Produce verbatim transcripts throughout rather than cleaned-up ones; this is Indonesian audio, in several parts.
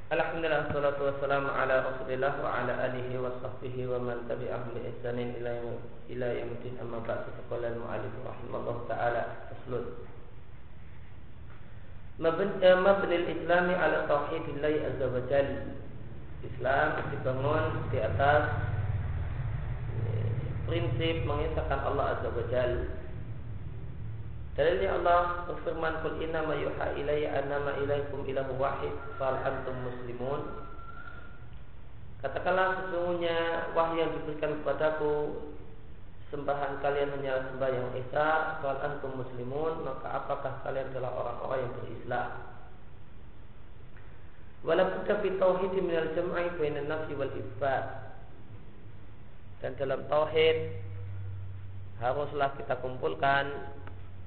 Alhamdulillah, salatu wassalamu ala Rasulillah wa ala alihi wa sahbihi wa man tabi'ahum bi ihsanin ila ila yaumil amma ba'du. Qala al-mu'allif rahimallahu ta'ala faslun. Mabni al-Islam ala tauhidillah azza wa jalla. Islam dibangun di atas prinsip mengesahkan Allah azza wa jalla. Dalilnya Allah berfirman, "Qul inna ma yuha ilayya annama ilaikum ilahu wahid fal antum muslimun." Katakanlah, sesungguhnya wahyu yang diberikan kepadaku, sembahan kalian hanyalah sembah yang esa, fal antum muslimun, maka apakah kalian adalah orang-orang yang berislam? Wala budda fi tauhid min al-jam'i baina an-nafyi wal itsbat. Dan dalam tauhid haruslah kita kumpulkan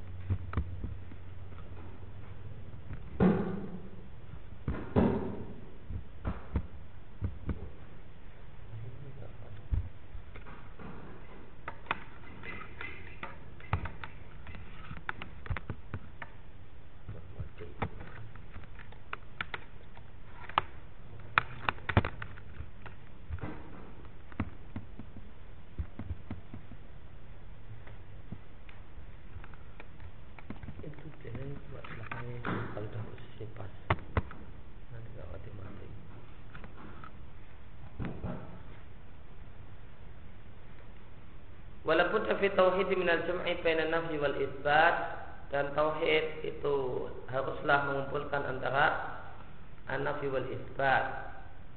walaupun fi tauhid min al-jam'i baina an-nafyi wal itsbat, dan tauhid itu haruslah mengumpulkan antara an-nafyi wal itsbat.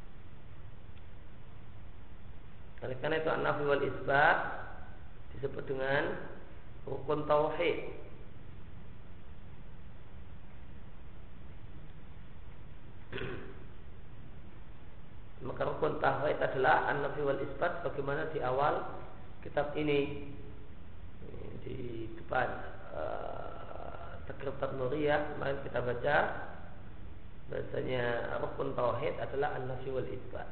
Oleh karena itu an-nafyi wal itsbat disebut dengan rukun tauhid. Maka rukun tauhid adalah an-nafyi wal itsbat, bagaimana di awal kitab ini di depan uh, Taqrib Nuriyah kemarin kita baca bahasanya rukun tauhid adalah an-nafyi wal itsbat.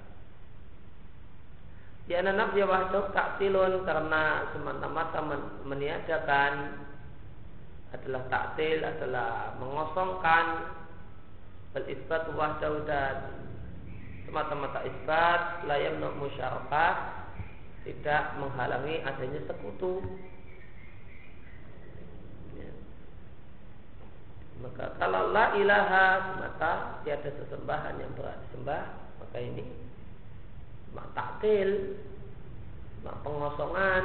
Di anna nafya wahdahu ta'tilun, karena semata-mata men- meniadakan adalah ta'til, adalah mengosongkan, wal itsbat wahdahu, dan semata-mata isbat la yamnu musyarakah, tidak menghalangi adanya sekutu. Ya. Maka kalau la ilaha semata tiada sesembahan yang berhak disembah, maka ini mak ta'til, mak pengosongan,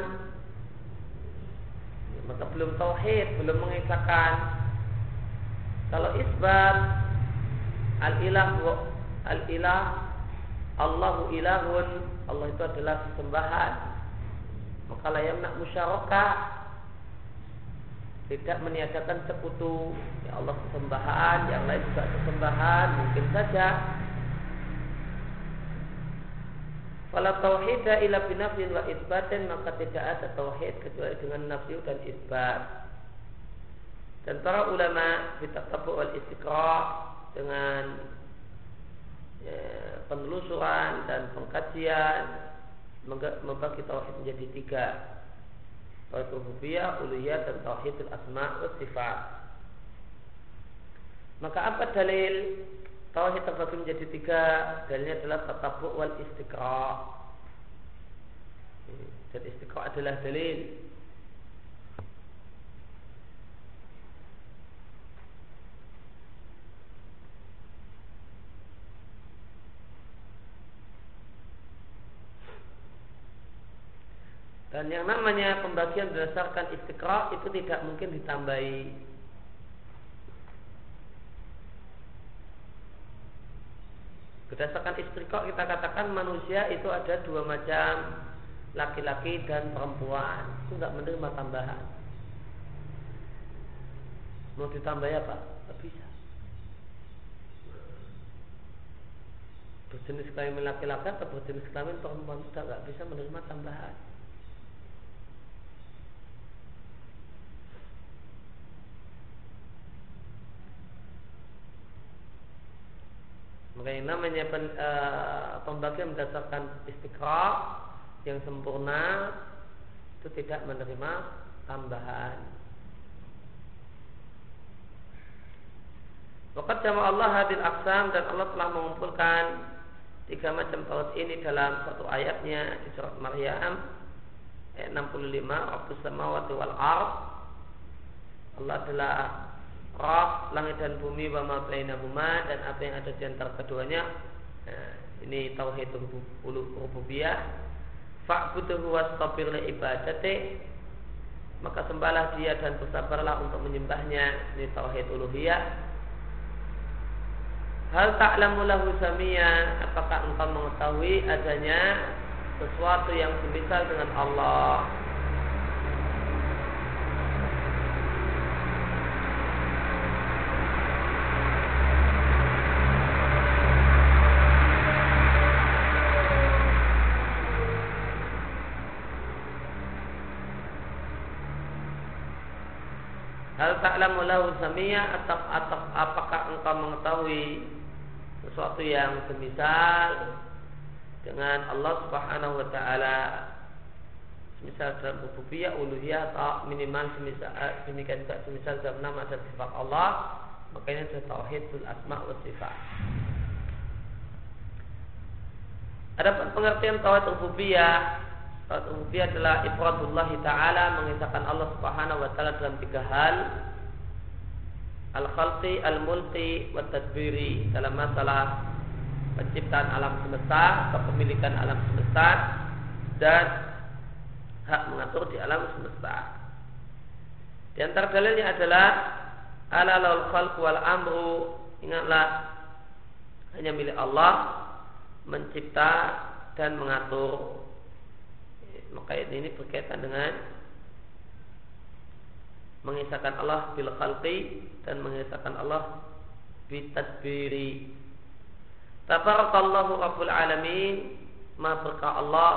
ya, maka belum tauhid, belum mengesahkan. Kalau isbat al-ilah al-ilah Allahu ilahun, Allah itu adalah sesembahan, maka la yamna musyarakah, tidak meniadakan sekutu. Ya Allah sesembahan, yang lain juga sesembahan, mungkin saja. Fala tauhida illa binafyin wa itsbatin, maka tidak ada tauhid kecuali dengan nafyu dan itsbat. Dan para ulama bitatabu' wal istiqra', dengan ya, penelusuran dan pengkajian membagi tauhid menjadi tiga, tauhid rububiyah, uluhiyah, dan tauhidul asma' wa sifat. Maka apa dalil tauhid terbagi menjadi tiga? Dalilnya adalah tatabu' wal istiqra'. Dan istiqra' adalah dalil. Dan yang namanya pembagian berdasarkan istiqra' itu tidak mungkin ditambahi. Berdasarkan istiqra' kita katakan manusia itu ada dua macam, laki-laki dan perempuan. Itu tidak menerima tambahan. Mau ditambah apa? Tidak bisa. Berjenis kelamin laki-laki atau berjenis kelamin perempuan sudah tidak bisa menerima tambahan. Maka yang namanya pen, uh, pembagian berdasarkan istiqra' yang sempurna itu tidak menerima tambahan. Waqad jama'a Allah hadil aqsam, dan Allah telah mengumpulkan tiga macam tauhid ini dalam satu ayatnya di surat Maryam ayat enam puluh lima, Rabbus samawati wal ard. Allah adalah Rabb langit dan bumi, wa ma bainahuma, dan apa yang ada di antara keduanya. Nah, ini tauhid rububiyah. Fa'budhu wastabir li ibadati, maka sembahlah dia dan bersabarlah untuk menyembahnya. Ini tauhid uluhiyah. Hal ta'lamu lahu samia, apakah engkau mengetahui adanya sesuatu yang semisal dengan Allah? Hal ta'lamu lahu samia, atau, atau apakah engkau mengetahui sesuatu yang semisal dengan Allah Subhanahu wa taala, semisal dalam rububiyah, uluhiyah, atau minimal semisal demikian juga semisal dalam nama dan sifat Allah, makanya itu tauhidul asma wa sifat. Adapun pengertian tauhid rububiyah, tauhid rububiyah adalah ifradullah taala, mengisahkan Allah Subhanahu wa taala dalam tiga hal: al-khalqi, al-mulki, wa tadbiri, dalam masalah penciptaan alam semesta, kepemilikan alam semesta, dan hak mengatur di alam semesta. Di antara dalilnya adalah ala laul khalqu wal amru, ingatlah hanya milik Allah mencipta dan mengatur. Maka ini berkaitan dengan mengisahkan Allah bil khalqi dan mengisahkan Allah bitadbiri. Tabarakallahu rabbul alamin, ma berkah Allah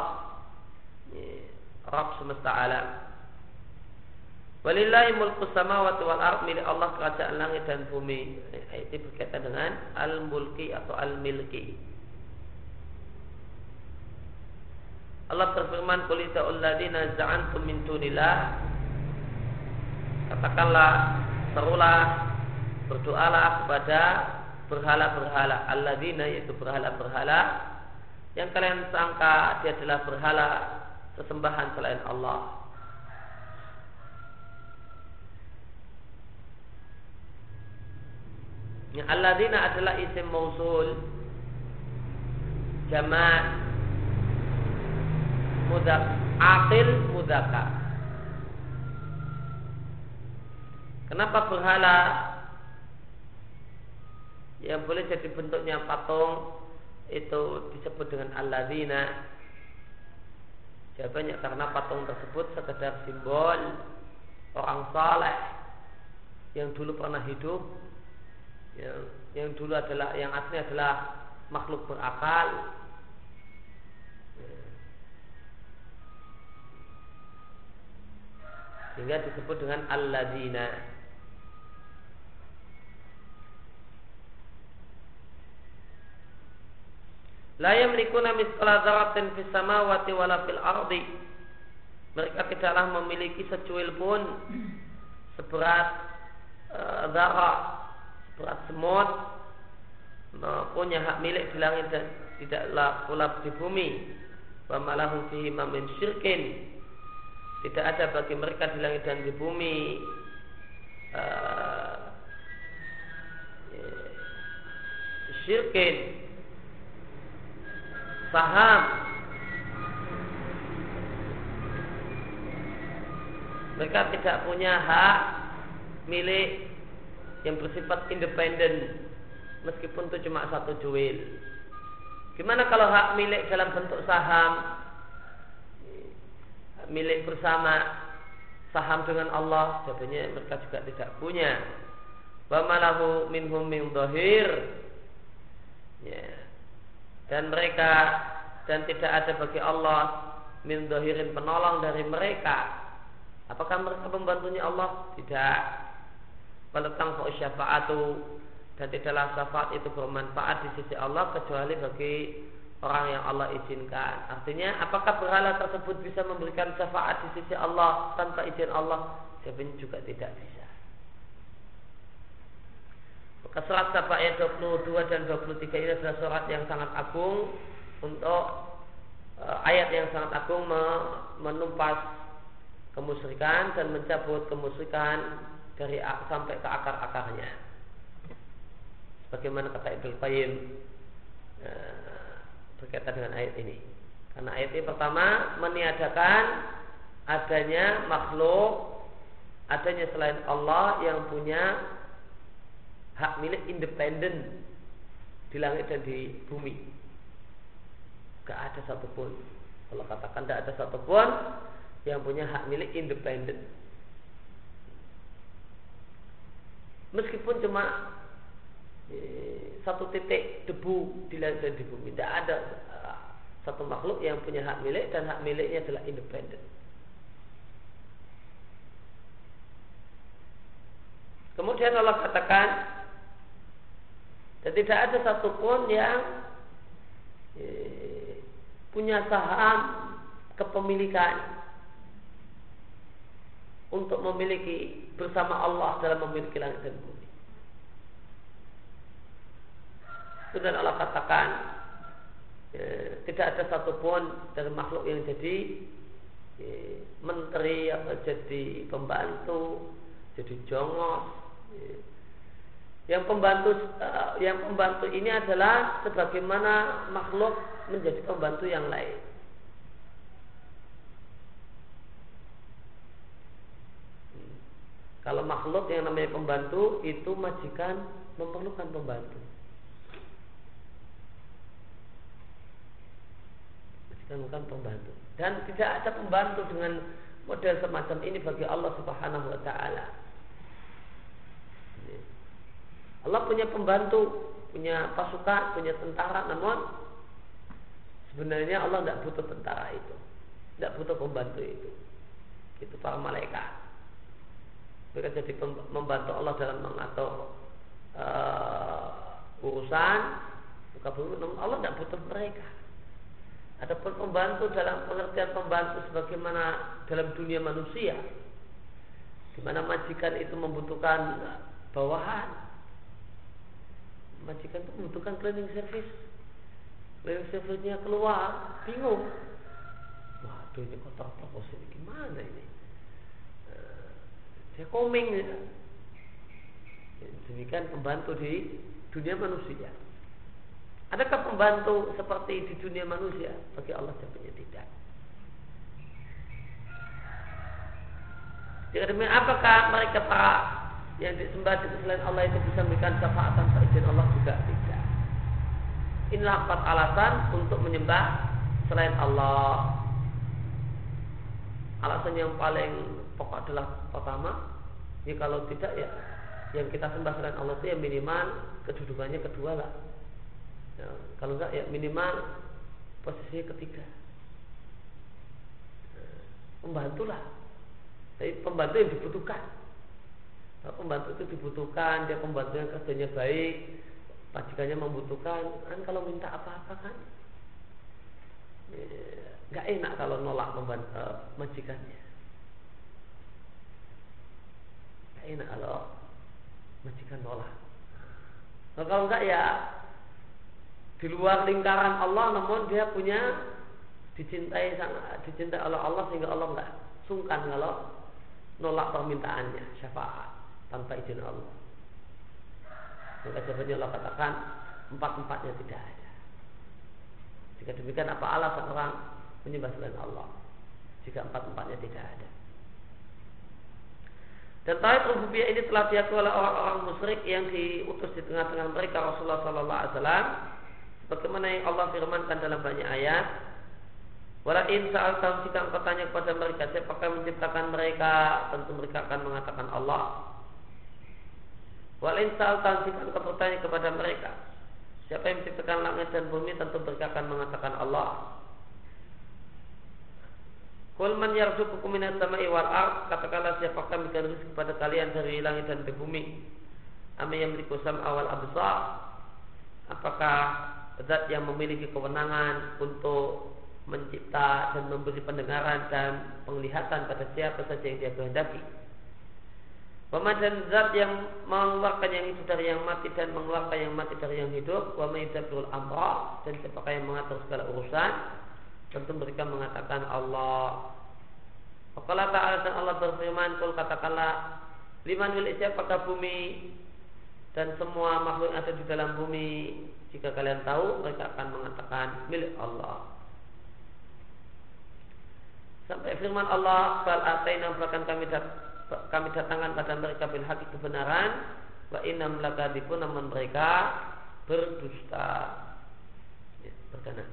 Rabb semesta alam. Walillahi mulku samawati wal ard, milik Allah kerajaan langit dan bumi. Itu berkaitan dengan al-mulki atau al-milki. Allah berfirman, qul ta'al ladzina za'antum min dunillah, katakanlah, serulah, berdoalah kepada berhala-berhala, alladzina, yaitu berhala-berhala yang kalian sangka dia adalah berhala sesembahan selain Allah. Yang alladzina adalah isim mausul jama' mudak aqil mudakar. Kenapa berhala yang boleh jadi bentuknya patung itu disebut dengan alladzina? Jawabannya karena patung tersebut sekedar simbol orang saleh yang dulu pernah hidup, yang, yang dulu adalah yang asli adalah makhluk berakal. Sehingga disebut dengan alladzina. La yamlikuna mithqala dzarratin fis samawati wala fil ardi. Mereka tidaklah memiliki secuil pun seberat uh, dzarrah, seberat semut, punya hak milik di langit dan tidaklah pula di bumi. Wa malahum fihi min syirkin. Tidak ada bagi mereka di langit dan di bumi uh, syirkin, saham. Mereka tidak punya hak milik yang bersifat independen, meskipun itu cuma satu juil. Gimana kalau hak milik dalam bentuk saham, milik bersama, saham dengan Allah? Jawabannya mereka juga tidak punya. Wa malahu minhum min dhahir, ya. Dan mereka, dan tidak ada bagi Allah min dhahirin, penolong dari mereka. Apakah mereka membantunya Allah? Tidak. Walatang fa syafa'atu, dan tidaklah syafaat itu bermanfaat di sisi Allah kecuali bagi orang yang Allah izinkan. Artinya, apakah berhala tersebut bisa memberikan syafaat di sisi Allah tanpa izin Allah? Jawabannya juga tidak bisa. Surat Saba ayat dua puluh dua dan dua puluh tiga ini adalah surat yang sangat agung untuk uh, ayat yang sangat agung menumpas kemusyrikan dan mencabut kemusyrikan dari sampai ke akar-akarnya. Sebagaimana kata Ibnu Qayyim uh, berkaitan dengan ayat ini. Karena ayat ini pertama meniadakan adanya makhluk, adanya selain Allah yang punya hak milik independen di langit dan di bumi. Gak ada satupun. Kalau katakan tidak ada satupun yang punya hak milik independen. Meskipun cuma eh, satu titik debu di langit dan di bumi, tidak ada uh, satu makhluk yang punya hak milik dan hak miliknya adalah independen. Kemudian Allah katakan, dan tidak ada satupun yang eh, punya saham kepemilikan untuk memiliki bersama Allah dalam memiliki langit dan bumi. Kemudian Allah katakan eh, tidak ada satupun dari makhluk yang jadi eh, menteri atau jadi pembantu, jadi jongos. Eh, Yang pembantu uh, yang pembantu ini adalah sebagaimana makhluk menjadi pembantu yang lain. Hmm. Kalau makhluk yang namanya pembantu itu majikan memerlukan pembantu. Majikan bukan pembantu. Dan tidak ada pembantu dengan model semacam ini bagi Allah Subhanahu wa taala. Allah punya pembantu, punya pasukan, punya tentara, namun sebenarnya Allah tidak butuh tentara itu, tidak butuh pembantu itu. Itu para malaikat. Mereka jadi membantu Allah dalam mengatur uh, urusan muka bumi, namun Allah tidak butuh mereka. Adapun pembantu dalam pengertian pembantu sebagaimana dalam dunia manusia, di mana majikan itu membutuhkan bawahan. Majikan itu membutuhkan cleaning service. Cleaning service-nya keluar, bingung. Waduh, ini kotor terus ini gimana ini? Uh, dia koming. Ya. Demikian pembantu di dunia manusia. Adakah pembantu seperti di dunia manusia? Bagi Allah jawabannya tidak. Jika demikian, apakah mereka para yang disembah di selain Allah itu bisa memberikan syafaat tanpa izin Allah? Juga tidak. Inilah empat alasan untuk menyembah selain Allah. Alasan yang paling pokok adalah pertama, ya kalau tidak ya yang kita sembah selain Allah itu ya minimal kedudukannya kedua lah. Ya, kalau enggak ya minimal posisinya ketiga. Pembantulah. Tapi pembantu yang dibutuhkan. Pembantu itu dibutuhkan, dia pembantu yang kerjanya baik, majikannya membutuhkan, kan kalau minta apa-apa kan nggak ya, enak kalau nolak membantu uh, majikannya, nggak enak kalau majikan nolak. Nah, kalau enggak ya di luar lingkaran Allah, namun dia punya dicintai sangat dicintai oleh Allah sehingga Allah nggak sungkan kalau nolak permintaannya syafaat tanpa izin Allah. Maka jawabannya Allah katakan empat-empatnya tidak ada. Jika demikian, apa alasan orang menyembah selain Allah jika empat-empatnya tidak ada? Dan tauhid rububiyah ini telah diakui oleh orang-orang musyrik yang diutus di tengah-tengah mereka Rasulullah Sallallahu Alaihi Wasallam, sebagaimana yang Allah firmankan dalam banyak ayat. Wala in sa'altahum, jika engkau tanya kepada mereka siapakah menciptakan mereka, tentu mereka akan mengatakan Allah. Wala in sa'altahum, jika engkau bertanya kepada mereka siapa yang menciptakan langit dan bumi, tentu mereka akan mengatakan Allah. Qul man yarzuqukum minas sama'i wal ard, katakanlah siapakah memberikan rezeki kepada kalian dari langit dan dari bumi. Am yamliku sam'a wal absar, apakah zat yang memiliki kewenangan untuk mencipta dan memberi pendengaran dan penglihatan pada siapa saja yang dia kehendaki. Wama dan zat yang mengeluarkan yang hidup dari yang mati dan mengeluarkan yang mati dari yang hidup. Wama yudabbirul amra, dan siapakah yang mengatur segala urusan. Tentu mereka mengatakan Allah. Qala ta'ala, dan Allah berfirman, qul katakanlah, liman milik siapakah bumi dan semua makhluk yang ada di dalam bumi. Jika kalian tahu, mereka akan mengatakan milik Allah. Sampai firman Allah, bal ataina, bahkan kami dat kami datangkan pada mereka bil haqi, kebenaran, wa innam lakadzibun, namun mereka berdusta. Ya, berkenan.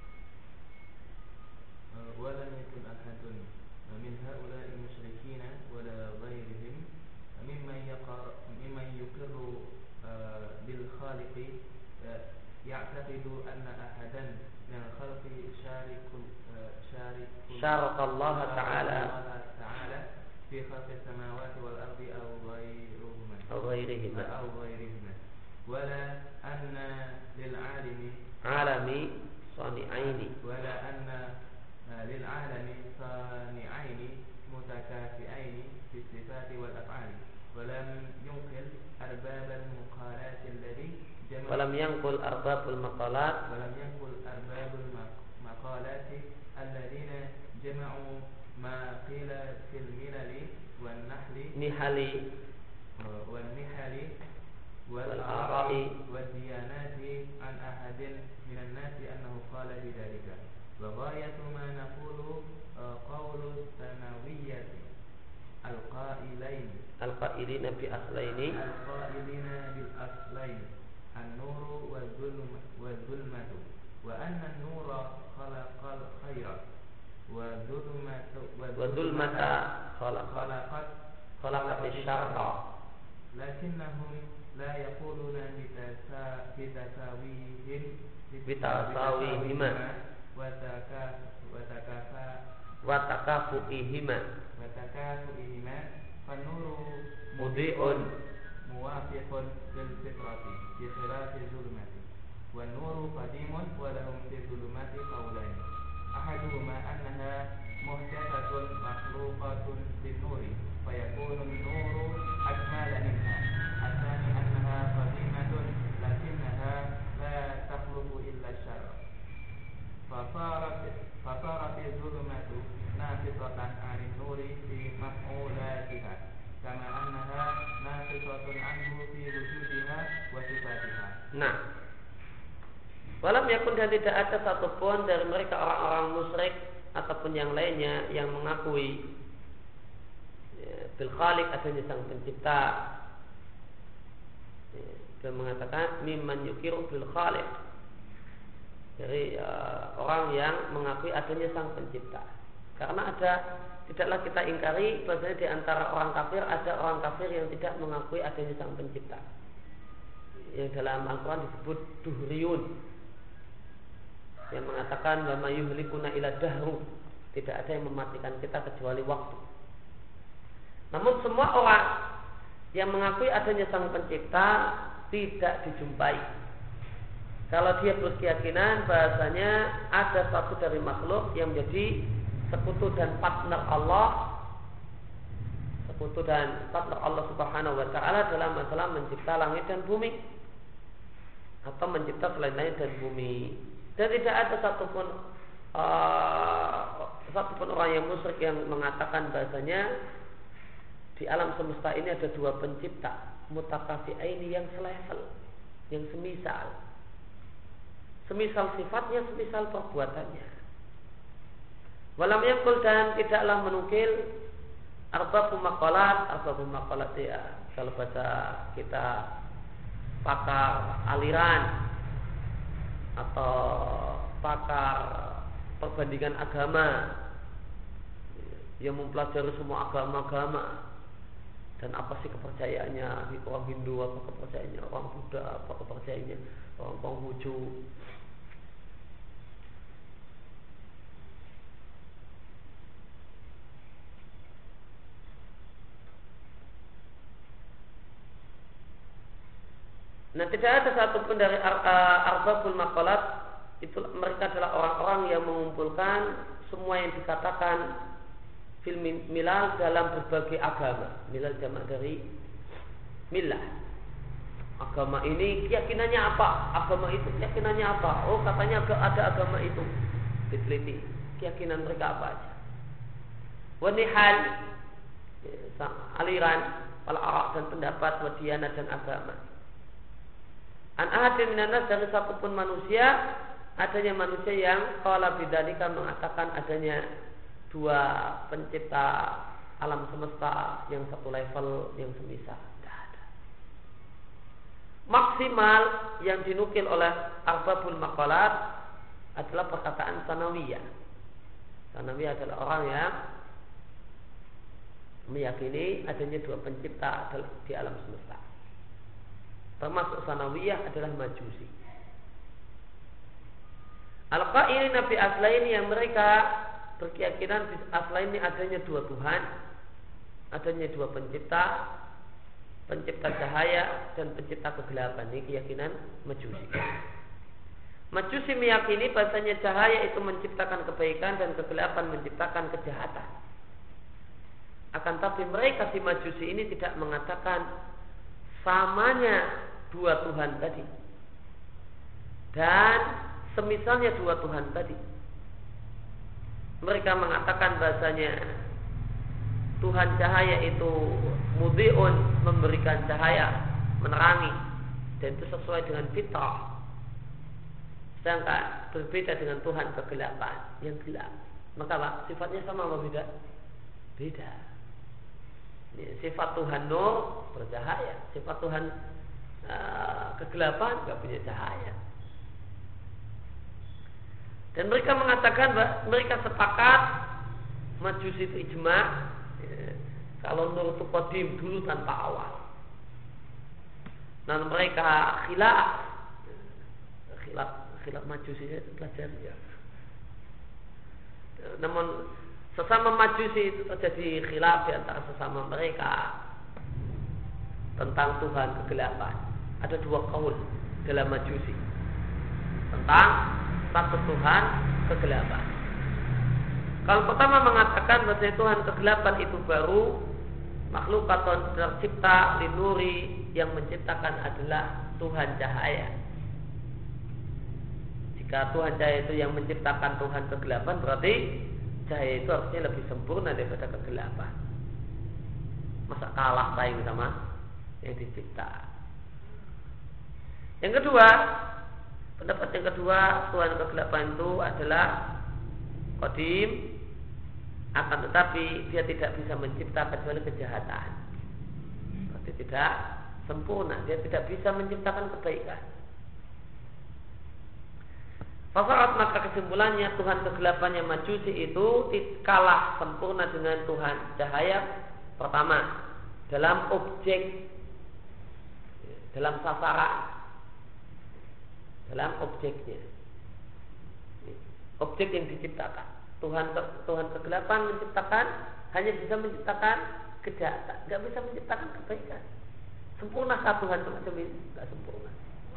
Wa lam yakun ahadun min haula'i musyrikin wa la ghairihim mimman yaqar mimman yuqirru bil khaliqi ya'taqidu anna ahadan min al-khalqi syarikul syarikul syarakallahu ta'ala في خلق السماوات والأرض أو غيرهما أو غيرهما أو غيرهما ولا أن للعالم عالمي صانعين ولا أن للعالم صانعين متكافئين في الصفات والأفعال ولم ينقل أرباب المقالات الذي جمع ولم ينقل أرباب المقالات ولم ينقل أرباب المقالات الذين جمعوا ما قيل في الملل والنحل نحل والنحل والآراء والديانات عن أحد من الناس أنه قال بذلك وغاية ما نقول قول الثانوية القائلين القائلين بأصلين القائلين بالأصلين النور والظلمة وأن النور خلق الخير وظلمة خلقت خلقت الشر لكنهم لا يقولون بتساويهم بتساويهما وتكافؤهما وتكافؤهما فالنور مضيء موافق للفطرة بخلاف الظلمة والنور قديم ولهم في الظلمات قولان أحدهما أنها محدثة مخلوقة للنور فيكون النور أكمل منها الثاني أنها قديمة لكنها لا تخلق إلا الشر فصارت فصارت الظلمة ناقصة عن النور في مفعولاتها كما أنها ناقصة عنه في وجودها وصفاتها. Nah, walam yakun, dan tidak ada satupun dari mereka orang-orang musyrik ataupun yang lainnya yang mengakui ya, bil khaliq, adanya sang pencipta. Ya, dia mengatakan mimman yukiru bil khaliq, dari uh, orang yang mengakui adanya sang pencipta. Karena ada, tidaklah kita ingkari bahwasanya di antara orang kafir ada orang kafir yang tidak mengakui adanya sang pencipta, yang dalam Al-Quran disebut duhriyun, yang mengatakan wa ma yuhlikuna ila dahru, tidak ada yang mematikan kita kecuali waktu. Namun semua orang yang mengakui adanya sang pencipta tidak dijumpai kalau dia berkeyakinan bahasanya ada satu dari makhluk yang menjadi sekutu dan partner Allah, sekutu dan partner Allah Subhanahu wa taala dalam masalah mencipta langit dan bumi atau mencipta selain langit dan bumi. Dan tidak ada satupun uh, satupun orang yang musyrik yang mengatakan bahasanya di alam semesta ini ada dua pencipta mutakafi'aini yang selevel, yang semisal, semisal sifatnya, semisal perbuatannya. Walam yakul, dan tidaklah menukil arbabu maqalat, arbabu maqalat ya, kalau baca kita pakar aliran atau pakar perbandingan agama yang mempelajari semua agama-agama dan apa sih kepercayaannya, orang Hindu apa kepercayaannya, orang Buddha apa kepercayaannya, orang Konghucu. Nah, tidak ada satupun dari arbabul maqalat itu, mereka adalah orang-orang yang mengumpulkan semua yang dikatakan fil milal dalam berbagai agama. Milal jamak dari milah. Agama ini keyakinannya apa? Agama itu keyakinannya apa? Oh, katanya ada agama itu. Diteliti keyakinan mereka apa aja. Wanihal, aliran, pala arak dan pendapat, wadiana dan agama. An ahadin minanas dari satupun manusia, adanya manusia yang qala bidzalika mengatakan adanya dua pencipta alam semesta yang satu level yang semisal. Maksimal yang dinukil oleh arbabul maqalat adalah perkataan Sanawiyah. Sanawiyah adalah orang yang meyakini adanya dua pencipta di alam semesta. Termasuk Sanawiyah adalah Majusi. Al-qailin nabi aslain yang mereka berkeyakinan di aslain ini adanya dua Tuhan, adanya dua pencipta, pencipta cahaya dan pencipta kegelapan. Ini keyakinan Majusi. Majusi meyakini bahasanya cahaya itu menciptakan kebaikan dan kegelapan menciptakan kejahatan. Akan tapi mereka si Majusi ini tidak mengatakan samanya dua Tuhan tadi dan semisalnya dua Tuhan tadi. Mereka mengatakan bahasanya Tuhan cahaya itu mudhi'un, memberikan cahaya, menerangi, dan itu sesuai dengan fitrah. Sedangkan berbeda dengan Tuhan kegelapan yang gelap. Maka Pak, sifatnya sama apa beda? Beda. Sifat Tuhan nur bercahaya, sifat Tuhan uh, kegelapan tidak punya cahaya. Dan mereka mengatakan bahwa mereka sepakat Majusi itu ijma' ya, kalau nur itu qadim dulu tanpa awal. Dan mereka khilaf khilaf khilaf Majusi itu belajar ya. Namun sesama Majusi itu terjadi khilaf di antara sesama mereka tentang Tuhan kegelapan. Ada dua kaul dalam Majusi tentang satu Tuhan kegelapan. Kalau pertama mengatakan bahwa Tuhan kegelapan itu baru makhluk atau tercipta linuri, yang menciptakan adalah Tuhan cahaya. Jika Tuhan cahaya itu yang menciptakan Tuhan kegelapan, berarti cahaya itu harusnya lebih sempurna daripada kegelapan. Masa kalah saing sama yang dicipta. Yang kedua, pendapat yang kedua, Tuhan kegelapan itu adalah qadim, akan tetapi dia tidak bisa mencipta kecuali kejahatan. Berarti tidak sempurna, dia tidak bisa menciptakan kebaikan. Fasarat, maka kesimpulannya Tuhan kegelapannya Majusi itu kalah sempurna dengan Tuhan cahaya. Pertama, dalam objek, dalam sasaran, dalam objeknya, objek yang diciptakan. Tuhan Tuhan kegelapan menciptakan hanya bisa menciptakan kejahatan, tidak bisa menciptakan kebaikan. Sempurnakah Tuhan semacam ini? Tidak sempurna.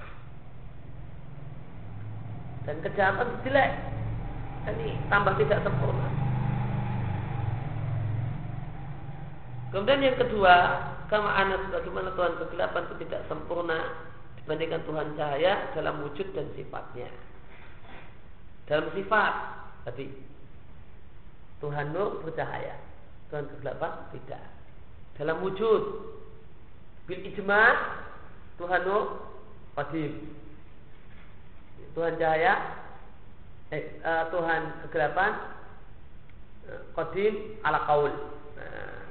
Dan kejahatan jelek, ini tambah tidak sempurna. Kemudian yang kedua, kama ana sebagaimana Tuhan kegelapan itu tidak sempurna dibandingkan Tuhan cahaya dalam wujud dan sifatnya. Dalam sifat tadi Tuhan nur bercahaya, Tuhan kegelapan tidak. Dalam wujud bil ijma' Tuhan nur qadim, Tuhan cahaya eh, uh, Tuhan kegelapan uh, qadim ala qaul. Nah,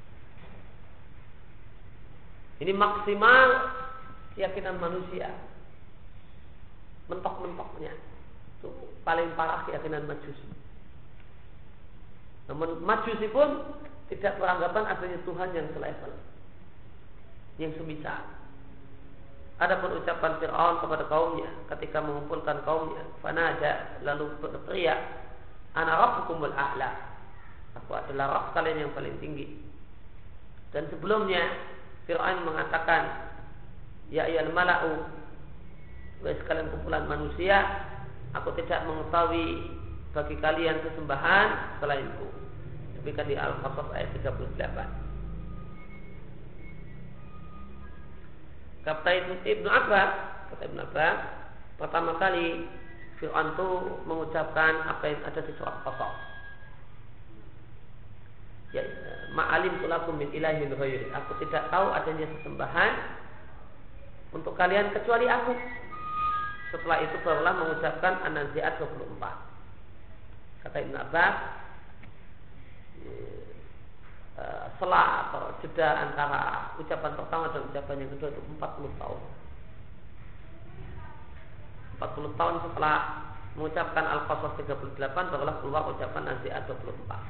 ini maksimal keyakinan manusia, mentok-mentoknya itu paling parah keyakinan Majusi. Namun Majusi pun tidak beranggapan adanya Tuhan yang selevel, yang semisal. Adapun ucapan Fir'aun kepada kaumnya ketika mengumpulkan kaumnya, fanada, lalu berteriak, ana rabbukumul a'la, aku adalah Rabb kalian yang paling tinggi. Dan sebelumnya Fir'aun mengatakan, ya ayyuhal mala'u, wahai sekalian kumpulan manusia, aku tidak mengetahui bagi kalian sesembahan selainku. disebutkan di Al-Qasas ayat tiga puluh delapan. Kata Ibnu Abbas, kata Ibnu Abbas, pertama kali Fir'aun itu mengucapkan apa yang ada di surat Qasas. Ya, ma'alim tulakum min ilahin ghairi. Aku tidak tahu adanya sesembahan untuk kalian kecuali aku. Setelah itu barulah mengucapkan An-Nazi'at dua puluh empat. Kata Ibnu Abbas, selah atau jeda antara ucapan pertama dan ucapan yang kedua itu empat puluh tahun. empat puluh tahun setelah mengucapkan Al-Qasas tiga puluh delapan barulah keluar ucapan An-Nazi'at dua puluh empat.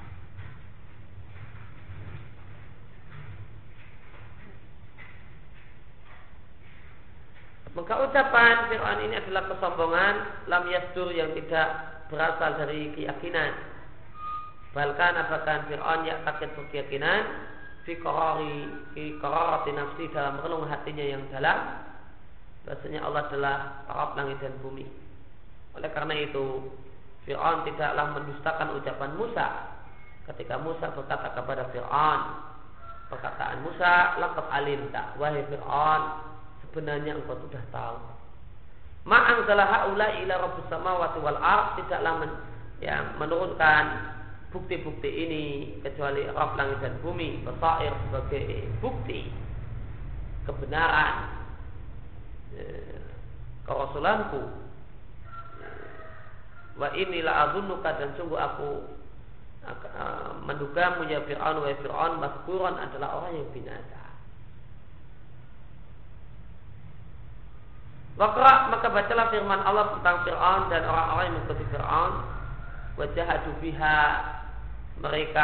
Maka ucapan Fir'aun ini adalah kesombongan lam yasdur yang tidak berasal dari keyakinan. Bahkan bahkan Fir'aun yang takut berkeyakinan fi qarari fi qararati nafsi dalam relung hatinya yang dalam bahasanya Allah adalah Rabb langit dan bumi. Oleh karena itu Fir'aun tidaklah mendustakan ucapan Musa ketika Musa berkata kepada Fir'aun, perkataan Musa, laqad alimta, wahai Fir'aun, sebenarnya engkau sudah tahu. Ma'anzala haula ila rabbis samawati wal ardh, tidaklah men, yang menurunkan bukti-bukti ini kecuali Rabb langit dan bumi, basair sebagai bukti kebenaran kerasulanku. Wa inilah azunnuka, dan sungguh aku mendugamu ya Fir'aun, wa Fir'aun mazkuran adalah orang yang binasa. Waqra, maka bacalah firman Allah tentang Fir'aun dan orang-orang yang mengikuti Fir'aun. Wajahadu biha, mereka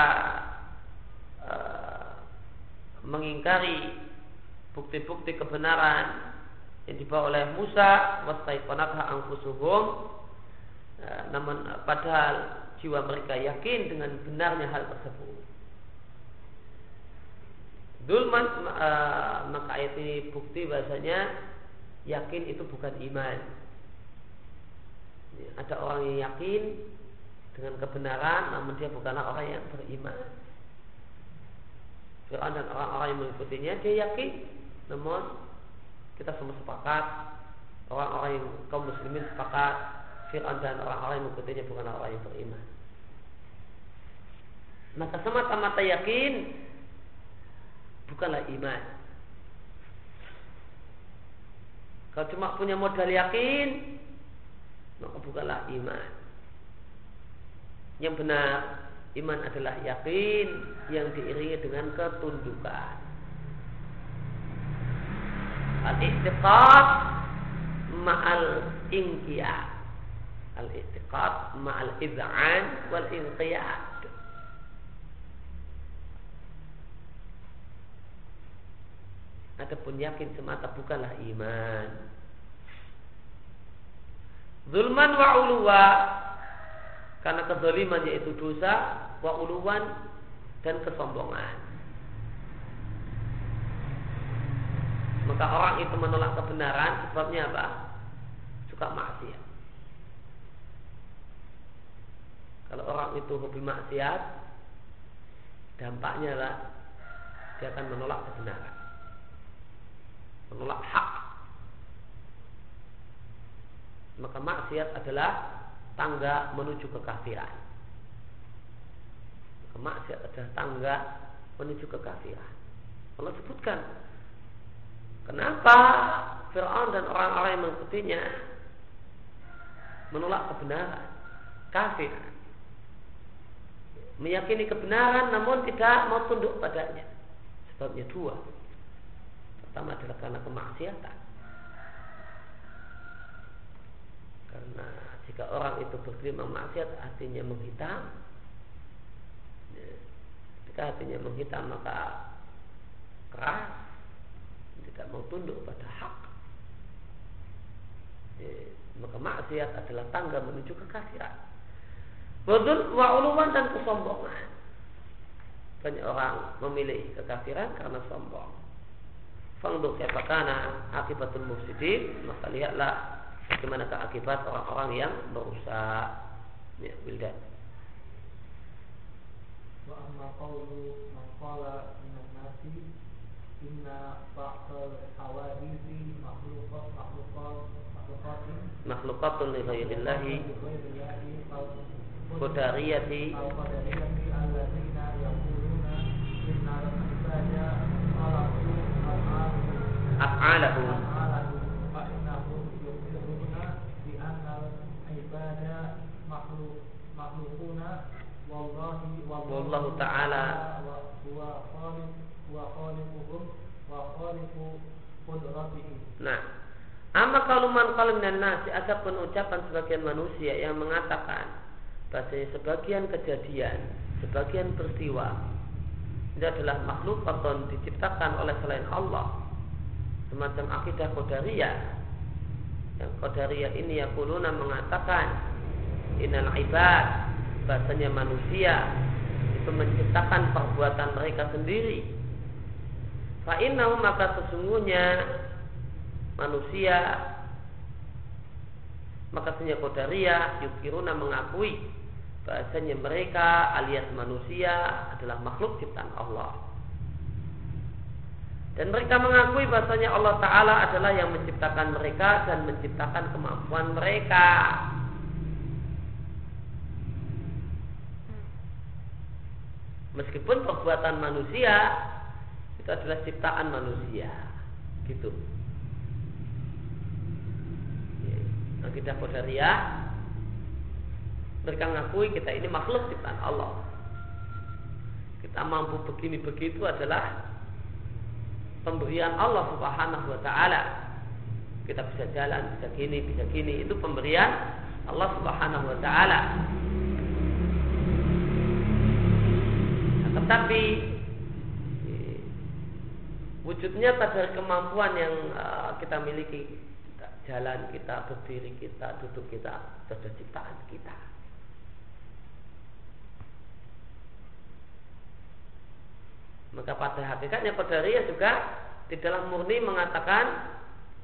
uh, mengingkari bukti-bukti kebenaran yang dibawa oleh Musa. Wastaiqanatha anfusuhum, uh, namun padahal jiwa mereka yakin dengan benarnya hal tersebut. Dulman, uh, maka ayat ini bukti bahasanya yakin itu bukan iman. Ada orang yang yakin dengan kebenaran, namun dia bukanlah orang yang beriman. Fir'aun dan orang-orang yang mengikutinya dia yakin, namun kita semua sepakat, orang-orang yang kaum muslimin sepakat, Fir'aun dan orang-orang yang mengikutinya bukanlah orang yang beriman. Maka semata-mata yakin bukanlah iman. Kalau cuma punya modal yakin, maka bukanlah iman. Yang benar, iman adalah yakin yang diiringi dengan ketundukan. Al-i'tiqad ma'al inqiyad. Al-i'tiqad ma'al iz'an wal inqiyad. Adapun yakin semata bukanlah iman. Zulman wa uluwa, karena kezaliman yaitu dosa, wa uluwan, dan kesombongan. Maka orang itu menolak kebenaran sebabnya apa? Suka maksiat. Kalau orang itu hobi maksiat, dampaknya lah dia akan menolak kebenaran, menolak hak. Maka maksiat adalah tangga menuju kekafiran. Maka maksiat adalah tangga menuju kekafiran. Allah sebutkan kenapa Fir'aun dan orang-orang yang mengikutinya menolak kebenaran, kafir, meyakini kebenaran namun tidak mau tunduk padanya. Sebabnya dua. Pertama adalah karena kemaksiatan. Karena jika orang itu berkelima maksiat, hatinya menghitam. Jika hatinya menghitam maka keras, tidak mau tunduk pada hak. Maka maksiat adalah tangga menuju kekafiran. Wadul wa uluwan, dan kesombongan. Banyak orang memilih kekafiran karena sombong. Fangdur kaifa kana akibatul mufsidin, maka lihatlah bagaimana akibat orang-orang yang merusak. Ya, bildan. Wa amma qawlu man qala minan nasi inna ba'dal hawadisi makhluqat makhluqat makhluqatin makhluqatun li ghairillahi qadariyati al-qadariyati alladzina yaquluna innal ibada khalaqu af'alahu fa innahum yuqirruna bi annal ibada makhluk makhlukuna wallahi wallahu ta'ala wa khaliq wa khaliquhum wa khaliqu qudratihi. Nah, amma kalau man qala minan nasi, adapun ucapan sebagian manusia yang mengatakan bahasanya sebagian kejadian, sebagian peristiwa itu adalah makhluk atau diciptakan oleh selain Allah, semacam akidah qadariyah. Yang qadariyah ini yaquluna mengatakan innal ibad, bahasanya manusia itu menciptakan perbuatan mereka sendiri. Fa innahu, maka sesungguhnya manusia, maka sesungguhnya qadariyah yukiruna mengakui bahasanya mereka alias manusia adalah makhluk ciptaan Allah. Dan mereka mengakui bahasanya Allah Ta'ala adalah yang menciptakan mereka dan menciptakan kemampuan mereka. Meskipun perbuatan manusia itu adalah ciptaan manusia, gitu. Akidah qadariyah, mereka mengakui kita ini makhluk ciptaan Allah. Kita mampu begini begitu adalah pemberian Allah Subhanahu wa ta'ala. Kita bisa jalan, bisa gini, bisa gini, itu pemberian Allah Subhanahu wa ta'ala. Nah, tetapi wujudnya dari kemampuan yang uh, kita miliki, kita jalan, kita berdiri, kita duduk, kita sudah ciptaan kita. Maka pada hakikatnya qadariyah juga tidaklah murni mengatakan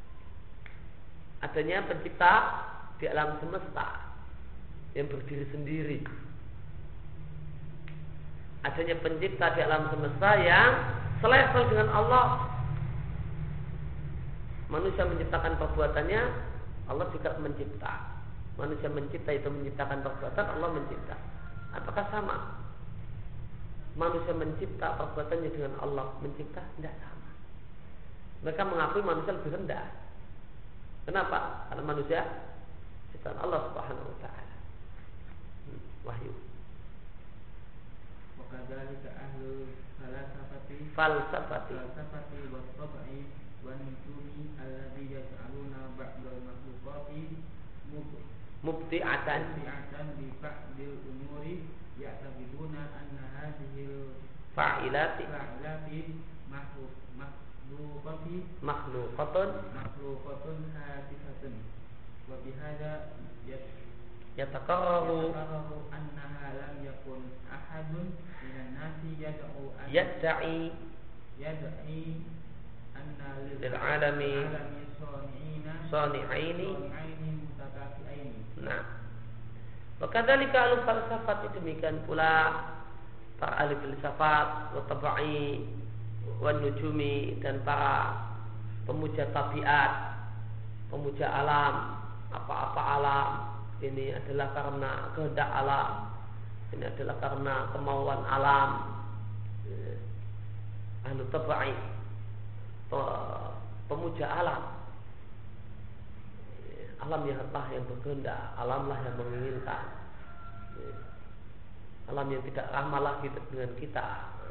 adanya pencipta di alam semesta yang berdiri sendiri. Adanya pencipta di alam semesta yang selevel dengan Allah. Manusia menciptakan perbuatannya, Allah juga mencipta. Manusia mencipta itu menciptakan perbuatan, Allah mencipta. Apakah sama? Manusia mencipta perbuatannya dengan Allah mencipta? Tidak sama. Mereka mengakui manusia lebih rendah. Kenapa? Karena manusia ciptaan Allah Subhanahu wa ta'ala. Wahyu. Wa kadzalika ahlul falsafati Falsafati falsafati wa tab'i wa nujumi alladhi yaj'aluna ba'dal makhluqati mubti'atan mubti'atan bi ba'dil umuri ya'tabiduna anna hadhil fa'ilati fa'ilati makhluk makhluqati makhluqatun makhluqatun hadisatun wa bihadza yataqarraru yataqarraru annaha lam yakun ahadun minan nasi yad'u an yadda'i yad'i anna lil lil alami alami sani'ina sani'aini. sani'aini mutakafi'aini. Nah, wakadzalika ahli falsafat, demikian pula para ahli filsafat, wa tabai, wa nujumi, dan para pemuja tabiat, pemuja alam, apa-apa alam ini adalah karena kehendak alam, ini adalah karena kemauan alam. Ahli tabai, pemuja alam, alam yang lah yang berkehendak, alamlah yang menginginkan, alam yang tidak ramah lagi dengan kita.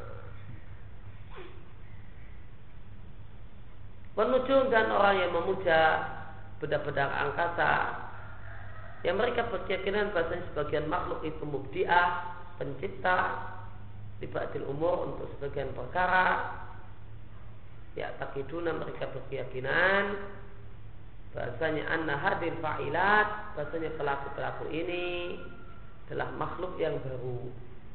Penujung dan orang yang memuja benda-benda angkasa, yang mereka berkeyakinan bahasanya sebagian makhluk itu mubdi'ah, pencipta di ba'dil umur, untuk sebagian perkara. Ya takiduna, mereka berkeyakinan bahasanya anna hadil fa'ilat, bahasanya pelaku-pelaku ini adalah makhluk yang baru.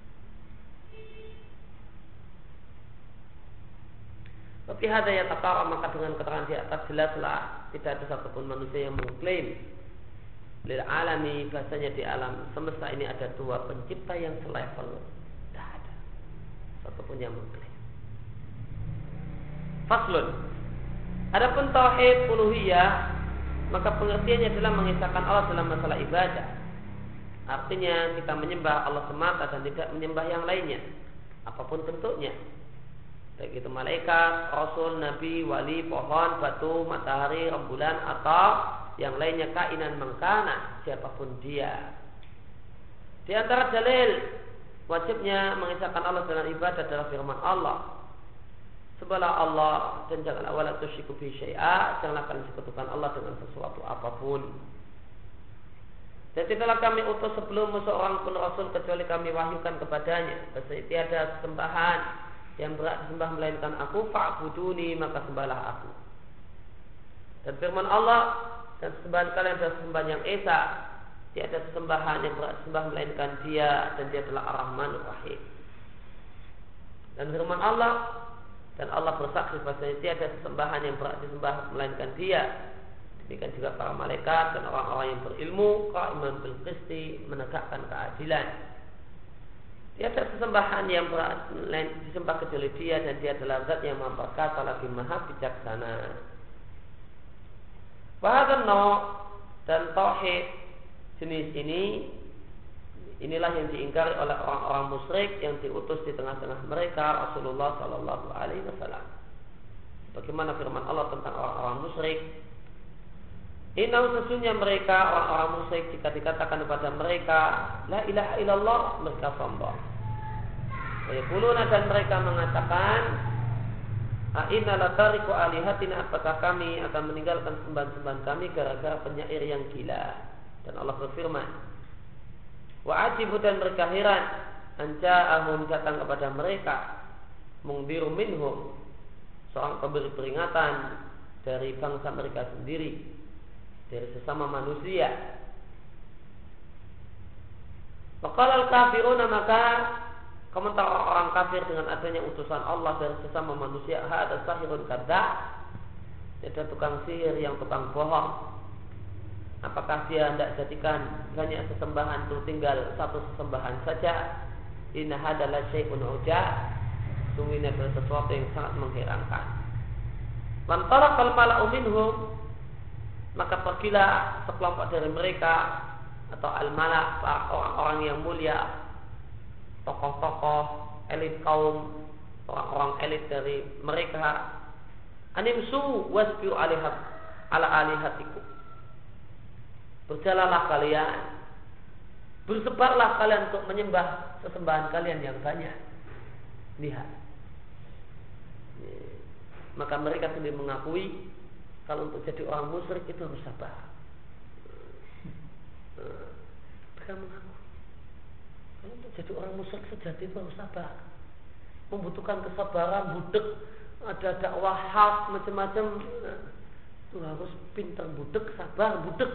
Tapi hadza yataqarrar, maka dengan keterangan di atas jelaslah tidak ada satupun manusia yang mengklaim lil alami, bahasanya di alam semesta ini ada dua pencipta yang selevel. Tidak ada. ataupun yang mengklaim. Faslun. Adapun tauhid uluhiyah, maka pengertiannya adalah mengisahkan Allah dalam masalah ibadah. Artinya kita menyembah Allah semata dan tidak menyembah yang lainnya, apapun bentuknya. Baik itu malaikat, rasul, nabi, wali, pohon, batu, matahari, rembulan, atau yang lainnya kainan mengkana, siapapun dia. Di antara dalil wajibnya mengisahkan Allah dalam ibadah adalah firman Allah. Sembahlah Allah dan janganlah wala tusyriku bihi syai'a, janganlah kalian sekutukan Allah dengan sesuatu apapun. Dan tidaklah kami utus sebelummu seorang pun rasul kecuali kami wahyukan kepadanya bahwa tiada sembahan yang berhak disembah melainkan aku, fa'buduni, maka sembahlah aku. Dan firman Allah, dan sembahan kalian adalah sembahan yang esa, tiada sesembahan yang berhak disembah melainkan Dia, dan Dia adalah Ar-Rahmanur Rahim. Dan firman Allah, dan Allah bersaksi bahwasanya tiada sesembahan yang berhak disembah melainkan Dia. Demikian juga para malaikat dan orang-orang yang berilmu, qa'iman bil qisti, menegakkan keadilan. Tiada sesembahan yang berhak disembah kecuali Dia, dan Dia adalah Zat yang Maha Perkasa lagi Maha Bijaksana. Bahkan no dan tauhid jenis ini, inilah yang diingkari oleh orang-orang musyrik yang diutus di tengah-tengah mereka Rasulullah Sallallahu Alaihi Wasallam. Bagaimana firman Allah tentang orang-orang musyrik? Inna sesungguhnya mereka orang-orang musyrik jika dikatakan kepada mereka la ilaha illallah, mereka sombong. Yaquluna, dan mereka mengatakan a inna latariku alihatina, apakah kami akan meninggalkan sembahan-sembahan kami gara-gara penyair yang gila. Dan Allah berfirman, wa ajibu, dan mereka heran, anja'ahum, datang kepada mereka, mungdiru minhum, seorang pemberi peringatan dari bangsa mereka sendiri, dari sesama manusia. Faqala al-kafiruna, maka komentar orang kafir dengan adanya utusan Allah dari sesama manusia, hada sahirun kadzdzab, ada tukang sihir yang tukang bohong. Apakah dia hendak jadikan banyak sesembahan itu tinggal satu sesembahan saja? Inna hadalah syai'un ujab, sungguh ini adalah sesuatu yang sangat mengherankan. Lantaraqal mala'u minhum, maka pergilah sekelompok dari mereka atau al-mala', orang-orang yang mulia, tokoh-tokoh elit kaum, orang-orang elit dari mereka, animsu wasbiru alihat ala alihatikum, berjalanlah kalian, bersebarlah kalian untuk menyembah sesembahan kalian yang banyak. Lihat, maka mereka sendiri mengakui kalau untuk jadi orang musyrik itu harus sabar. Mereka mengaku kalau untuk jadi orang musyrik sejati itu harus sabar, membutuhkan kesabaran, budek, ada dakwah hak macam-macam, itu harus pintar budek, sabar, budek.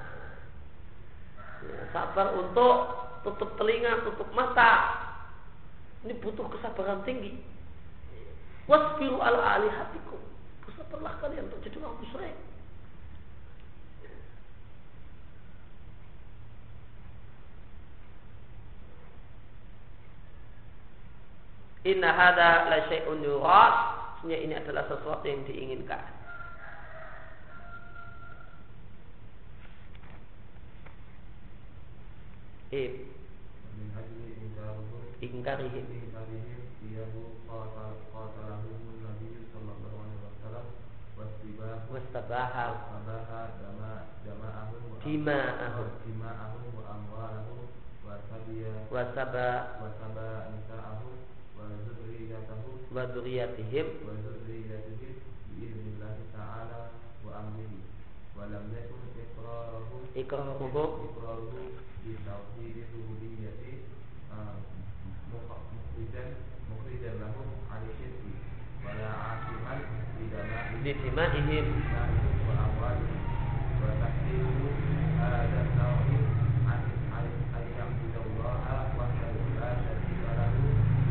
Ya, sabar untuk tutup telinga, tutup mata. Ini butuh kesabaran tinggi. Wasbiru ala alihatikum, bersabarlah kalian untuk jadi orang musyrik. Inna hada la syai'un yurad, sebenarnya ini adalah sesuatu yang diinginkan. Eh, ingkarihim wastabahal dima'ahum wasaba wa dzurriyyatihim bi'idznillah ta'ala wa amrihi wa lam yakun iqraruhu iqraruhu bi tauhid rububiyyati mukhrijan mukhrijan lahum 'ala syirki wa la 'asiman li dima'ihim wa amwalihim wa tahdidu hadha tauhid 'an al-hayyam billahi wa la syarika lahu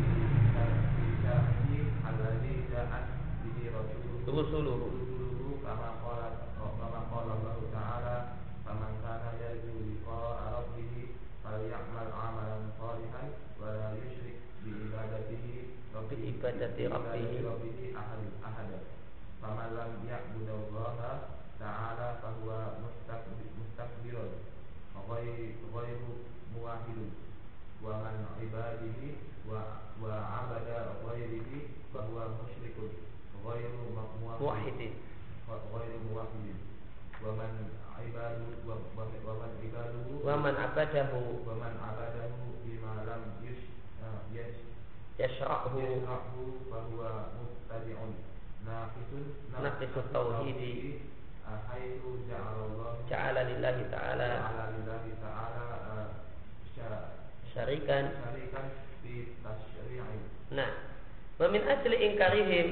alladzi ja'at bihi rasuluhu kama qala kama qala Allah ta'ala faman kana yarju liqa'a rabbih falyamal 'amalan shalihan wa la yusyrik bi ibadatihi ibadati rabbih ahada. Faman lam ya'budallaha ta'ala fahuwa mustakbirun ghairu muwahhidin wa man ibadihi wa wa 'abada ghairihi fahuwa musyrikun ghairu muwahhidin wa ghairu muwahhidin wa man ibadu wa man ibaduhu wa man abadahu wa man abadahu bima lam yush yes yashra'hu yashra'hu fahuwa mubtadi'un naqisun naqisus tauhidi haitsu ja'alallahu ja'ala lillahi ta'ala ja'ala lillahi ta'ala syarikan syarikan fi tasyri'i. Nah, wa min ajli ingkarihim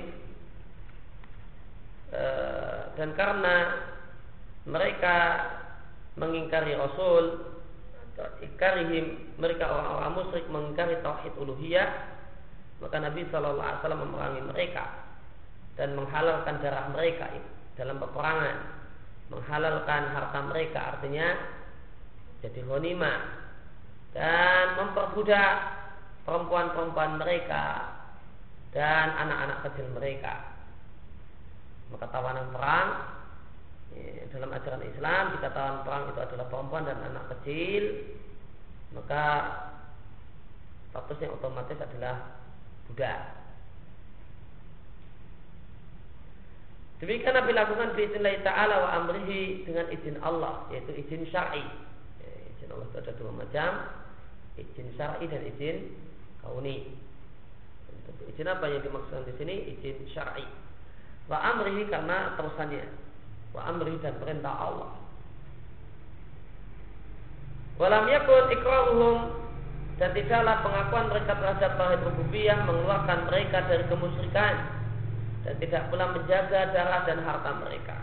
uh, dan karena mereka mengingkari Rasul atau ingkarihim, mereka orang-orang musyrik mengingkari tauhid uluhiyah, maka Nabi Shallallahu Alaihi Wasallam memerangi mereka dan menghalalkan darah mereka dalam peperangan, menghalalkan harta mereka, artinya jadi ghanimah, dan memperbudak perempuan-perempuan mereka dan anak-anak kecil mereka. Maka tawanan perang dalam ajaran Islam, jika tawanan perang itu adalah perempuan dan anak kecil, maka statusnya otomatis adalah budak. Demikian Nabi lakukan biiznillah ta'ala wa amrihi, dengan izin Allah, yaitu izin syar'i. Izin Allah itu ada dua macam, izin syar'i dan izin kauni. Izin apa yang dimaksudkan di sini? Izin syar'i. Wa amrihi karena terusannya. Wa amrihi dan perintah Allah. Walam yakun iqraruhum, dan tidaklah pengakuan mereka terhadap tauhid rububiyah mengeluarkan mereka dari kemusyrikan, dan tidak pula menjaga darah dan harta mereka.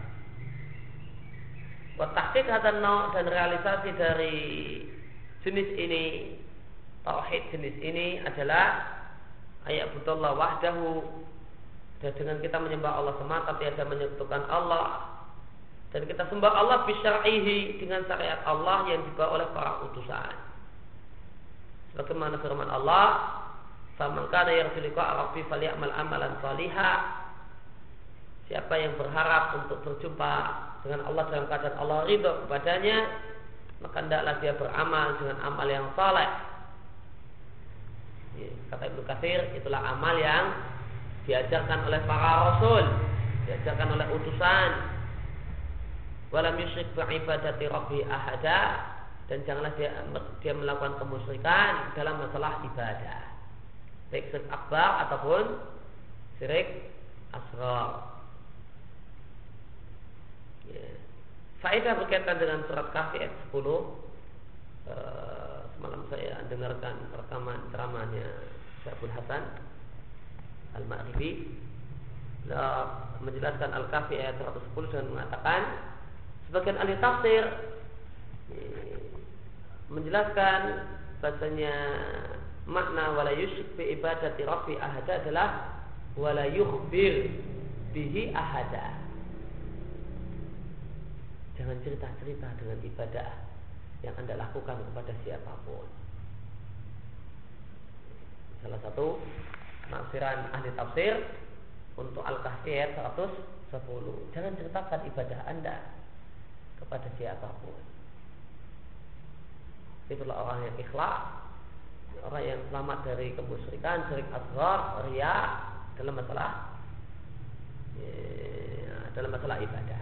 Wa tahqiq hadzal naw', dan realisasi dari jenis ini, tauhid jenis ini adalah ayat budullah wahdahu, dan dengan kita menyembah Allah semata, tiada menyekutukan Allah, dan kita sembah Allah bisyar'ihi, dengan syariat Allah yang dibawa oleh para utusan. Sebagaimana firman Allah, "Faman kana yarju liqa'a rabbih falyamal amalan shalihan." Siapa yang berharap untuk berjumpa dengan Allah dalam keadaan Allah ridho kepadanya, maka hendaklah dia beramal dengan amal yang saleh. Kata Ibnu Katsir, itulah amal yang diajarkan oleh para rasul, diajarkan oleh utusan. Walam yusyrik bi ibadati rabbi ahada, dan janganlah dia, dia melakukan kemusyrikan dalam masalah ibadah, baik syirik akbar ataupun syirik asghar. Ya. Faedah berkaitan dengan surat Kahfi ayat sepuluh. Uh, semalam saya dengarkan rekaman ceramahnya Syaikhul Hasan Al-Ma'ribi, beliau menjelaskan Al-Kahfi ayat seratus sepuluh dan mengatakan, sebagian ahli tafsir menjelaskan bahasanya makna wala yusyrik bi ibadati rabbi ahada adalah wala yukhbir bihi ahada. Jangan cerita-cerita dengan ibadah yang Anda lakukan kepada siapapun. Salah satu penafsiran ahli tafsir untuk Al-Kahfi ayat seratus sepuluh. Jangan ceritakan ibadah Anda kepada siapapun. Itulah orang yang ikhlas, orang yang selamat dari kemusyrikan, syirik asghar, riya dalam masalah ya, dalam masalah ibadah.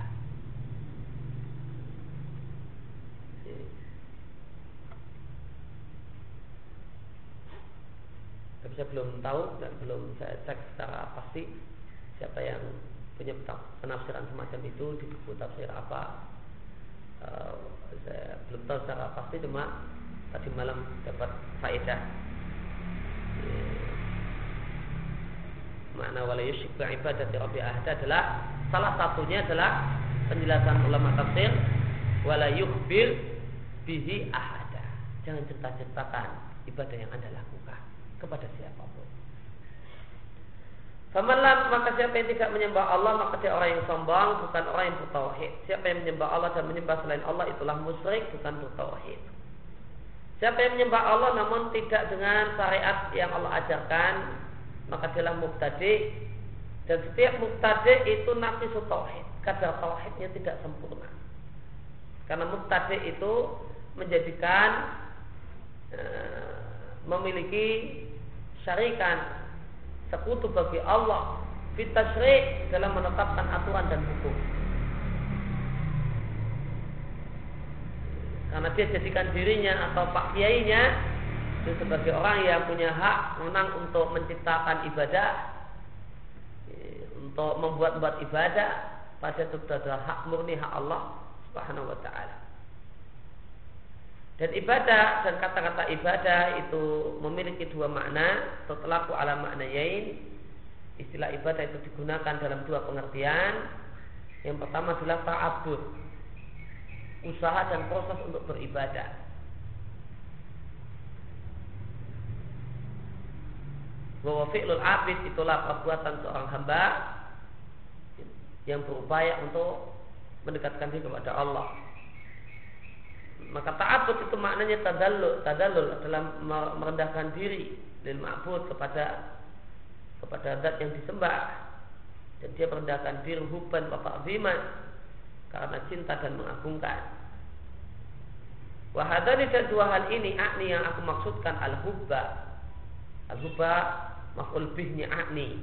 Tapi saya belum tahu dan belum saya cek secara pasti siapa yang punya penafsiran semacam itu di buku tafsir apa. Uh, saya belum tahu secara pasti, cuma tadi malam dapat faedah. Yeah. Makna wala yusyrik bi ibadati rabbi ahada adalah salah satunya adalah penjelasan ulama tafsir wala yukhbir bihi ahada. Jangan cerita-ceritakan ibadah yang Anda lakukan kepada siapapun. Famanlam, maka siapa yang tidak menyembah Allah, maka dia orang yang sombong, bukan orang yang bertauhid. Siapa yang menyembah Allah dan menyembah selain Allah, itulah musyrik, bukan bertauhid. Siapa yang menyembah Allah namun tidak dengan syariat yang Allah ajarkan, maka dialah mubtadi'. Dan setiap mubtadi' itu naqisu tauhid, kadar tauhidnya tidak sempurna. Karena mubtadi' itu menjadikan e, memiliki syarikan sekutu bagi Allah fit tasyri' dalam menetapkan aturan dan hukum. Karena dia jadikan dirinya atau pak kiainya itu sebagai orang yang punya hak menang untuk menciptakan ibadah, untuk membuat-buat ibadah, pada itu adalah hak murni hak Allah Subhanahu wa taala. Dan ibadah dan kata-kata ibadah itu memiliki dua makna, tutlaqu ala ma'nayain. Istilah ibadah itu digunakan dalam dua pengertian. Yang pertama adalah ta'abbud, usaha dan proses untuk beribadah. Bahwa fi'lul abid itulah perbuatan seorang hamba yang berupaya untuk mendekatkan diri kepada Allah. Maka ta'abbud itu maknanya tadallul. Tadallul adalah merendahkan diri lil ma'bud kepada kepada zat yang disembah, dan dia merendahkan diri hubban wa ta'ziman karena cinta dan mengagungkan. Wa hadani, dan dua hal ini akni yang aku maksudkan al-hubba. Al-hubba maf'ul bihnya akni.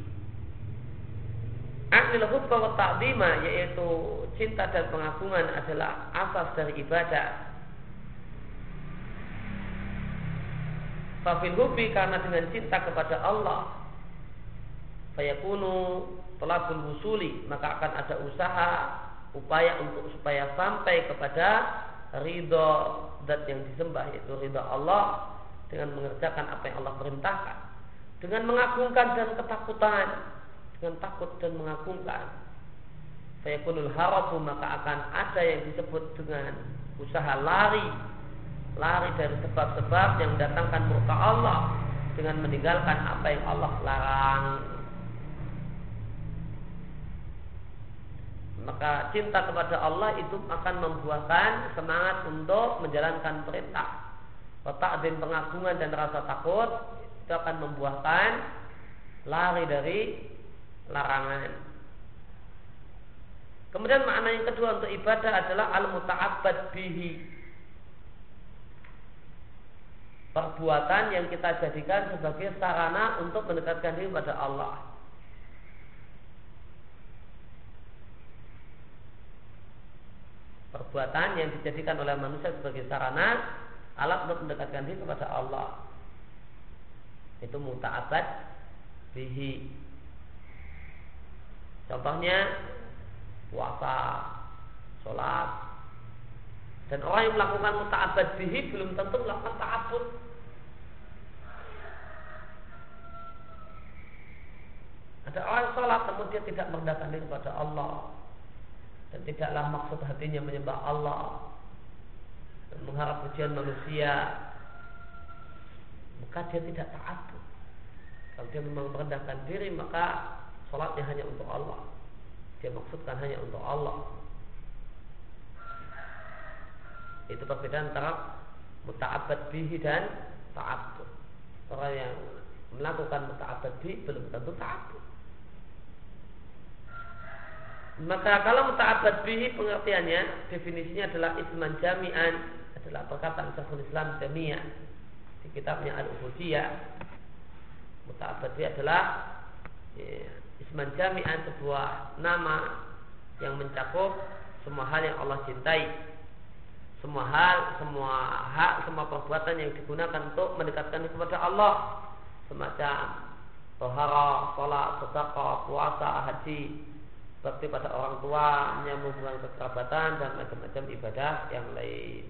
Akni al-hubba wa ta'zima, yaitu cinta dan pengagungan adalah asas dari ibadah. Fafil hubbi, karena dengan cinta kepada Allah, fayakunu talabul wusuli, maka akan ada usaha, upaya untuk supaya sampai kepada ridha zat yang disembah, yaitu ridha Allah, dengan mengerjakan apa yang Allah perintahkan, dengan mengagungkan dan ketakutan, dengan takut dan mengagungkan. Fayakunul harabu, maka akan ada yang disebut dengan usaha lari lari dari sebab-sebab yang mendatangkan murka Allah dengan meninggalkan apa yang Allah larang. Maka cinta kepada Allah itu akan membuahkan semangat untuk menjalankan perintah. Ta'zim, pengagungan dan rasa takut itu akan membuahkan lari dari larangan. Kemudian makna yang kedua untuk ibadah adalah al-muta'abbad bihi, perbuatan yang kita jadikan sebagai sarana untuk mendekatkan diri kepada Allah. Perbuatan yang dijadikan oleh manusia sebagai sarana alat untuk mendekatkan diri kepada Allah, itu muta'abbad bihi. Contohnya puasa, sholat. Dan orang yang melakukan muta'abbad bihi belum tentu melakukan ta'abbud. Ada orang sholat namun dia tidak merendahkan diri kepada Allah, dan tidaklah maksud hatinya menyembah Allah dan mengharap pujian manusia, maka dia tidak ta'abbud. Kalau dia memang merendahkan diri, maka sholatnya hanya untuk Allah, dia maksudkan hanya untuk Allah. Itu perbedaan antara muta'abbad bihi dan ta'abbud. Orang yang melakukan muta'abbad bihi belum tentu ta'abbud. Maka kalau muta'abbad bihi pengertiannya, definisinya adalah isman jami'an, adalah perkataan Syekhul Islam Taimiyah di kitabnya Al-Ubudiyah. Muta'abbad bihi adalah ya, isman jami'an, sebuah nama yang mencakup semua hal yang Allah cintai. Semua hal, semua hak, semua perbuatan yang digunakan untuk mendekatkan kepada Allah, semacam tohara, sholat, sedekah, puasa, haji, bakti pada orang tua, menyambung hubungan kekerabatan, dan macam-macam ibadah yang lain.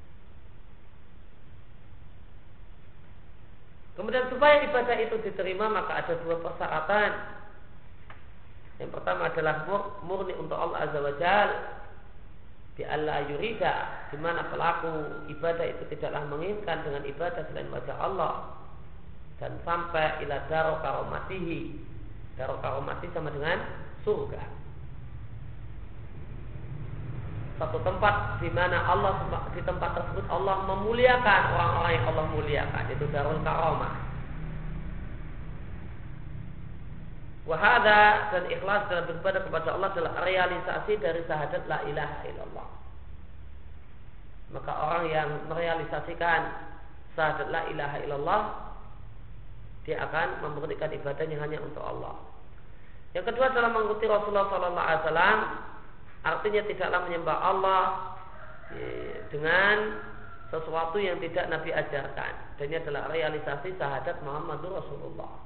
Kemudian supaya ibadah itu diterima, maka ada dua persyaratan. Yang pertama adalah murni untuk Allah Azza wa Jalla, bi alla yurida, di mana pelaku ibadah itu tidaklah menginginkan dengan ibadah selain wajah Allah, dan sampai ila daru karomatihi. Daru karomati sama dengan surga, satu tempat di mana Allah, di tempat tersebut Allah memuliakan orang-orang yang Allah muliakan, itu darul karomah. Wahada dan ikhlas dalam beribadah kepada Allah adalah realisasi dari syahadat la ilaha illallah. Maka orang yang merealisasikan syahadat la ilaha illallah, dia akan memberikan ibadahnya hanya untuk Allah. Yang kedua adalah mengikuti Rasulullah sallallahu alaihi wasallam, artinya tidaklah menyembah Allah dengan sesuatu yang tidak Nabi ajarkan. Dan ini adalah realisasi syahadat Muhammadur Rasulullah.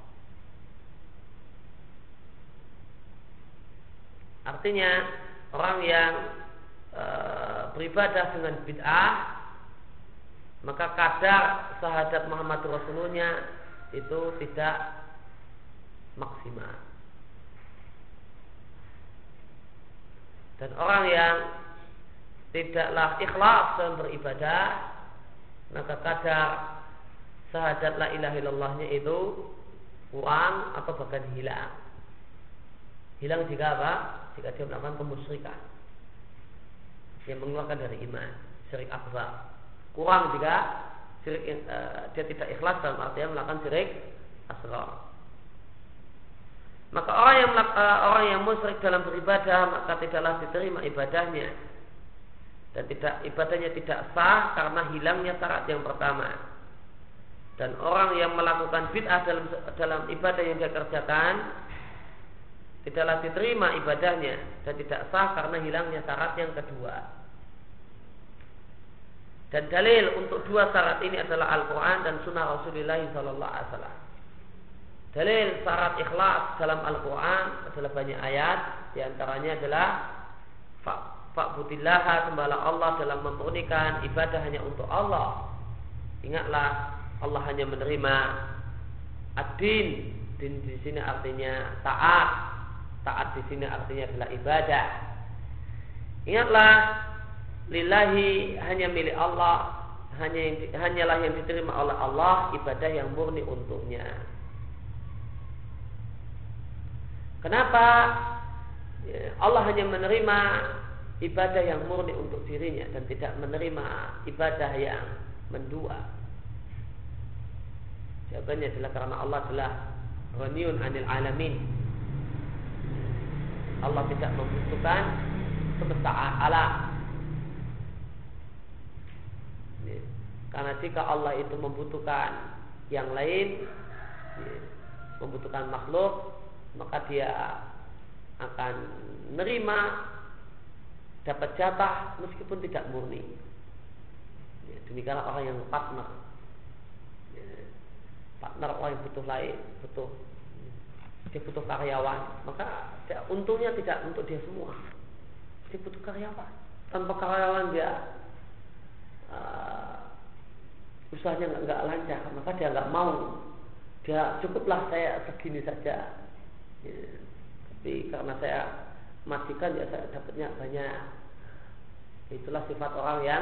Artinya orang yang e, beribadah dengan bid'ah, maka kadar syahadat Muhammadur Rasulullah itu tidak maksimal. Dan orang yang tidaklah ikhlas dalam beribadah, maka kadar syahadat la ilaha illallahnya itu kurang atau bahkan hilang. Hilang jika apa? Jika dia melakukan kemusyrikan yang mengeluarkan dari iman, syirik akbar. Kurang jika syirik, uh, dia tidak ikhlas dalam artinya melakukan syirik asghar. Maka orang yang uh, orang yang musyrik dalam beribadah, maka tidaklah diterima ibadahnya, dan tidak ibadahnya tidak sah karena hilangnya syarat yang pertama. Dan orang yang melakukan bid'ah dalam dalam ibadah yang dia kerjakan, tidaklah diterima ibadahnya dan tidak sah karena hilangnya syarat yang kedua. Dan dalil untuk dua syarat ini adalah Al-Quran dan Sunnah Rasulullah sallallahu alaihi wasallam. Dalil syarat ikhlas dalam Al-Quran adalah banyak ayat, di antaranya adalah fa'budillaha, sembahlah Allah dalam memurnikan ibadah hanya untuk Allah. Ingatlah, Allah hanya menerima ad-din. Din di sini artinya taat. Taat di sini artinya adalah ibadah. Ingatlah, lillahi, hanya milik Allah, hanya yang, hanyalah yang diterima oleh Allah ibadah yang murni untuknya. Kenapa? Allah hanya menerima ibadah yang murni untuk dirinya dan tidak menerima ibadah yang mendua. Jawabannya adalah karena Allah adalah ghaniyun 'anil 'alamin. Allah tidak membutuhkan semesta alam. Karena jika Allah itu membutuhkan yang lain, membutuhkan makhluk, maka dia akan menerima dapat jatah meskipun tidak murni. Demikianlah orang yang partner. Partner orang yang butuh lain, butuh dia butuh karyawan, maka dia, untungnya tidak untuk dia semua. Dia butuh karyawan. Tanpa karyawan dia uh, usahanya nggak nggak lancar, maka dia nggak mau. Dia cukuplah saya segini saja. Ya, tapi karena saya majikan ya saya dapatnya banyak. Itulah sifat orang yang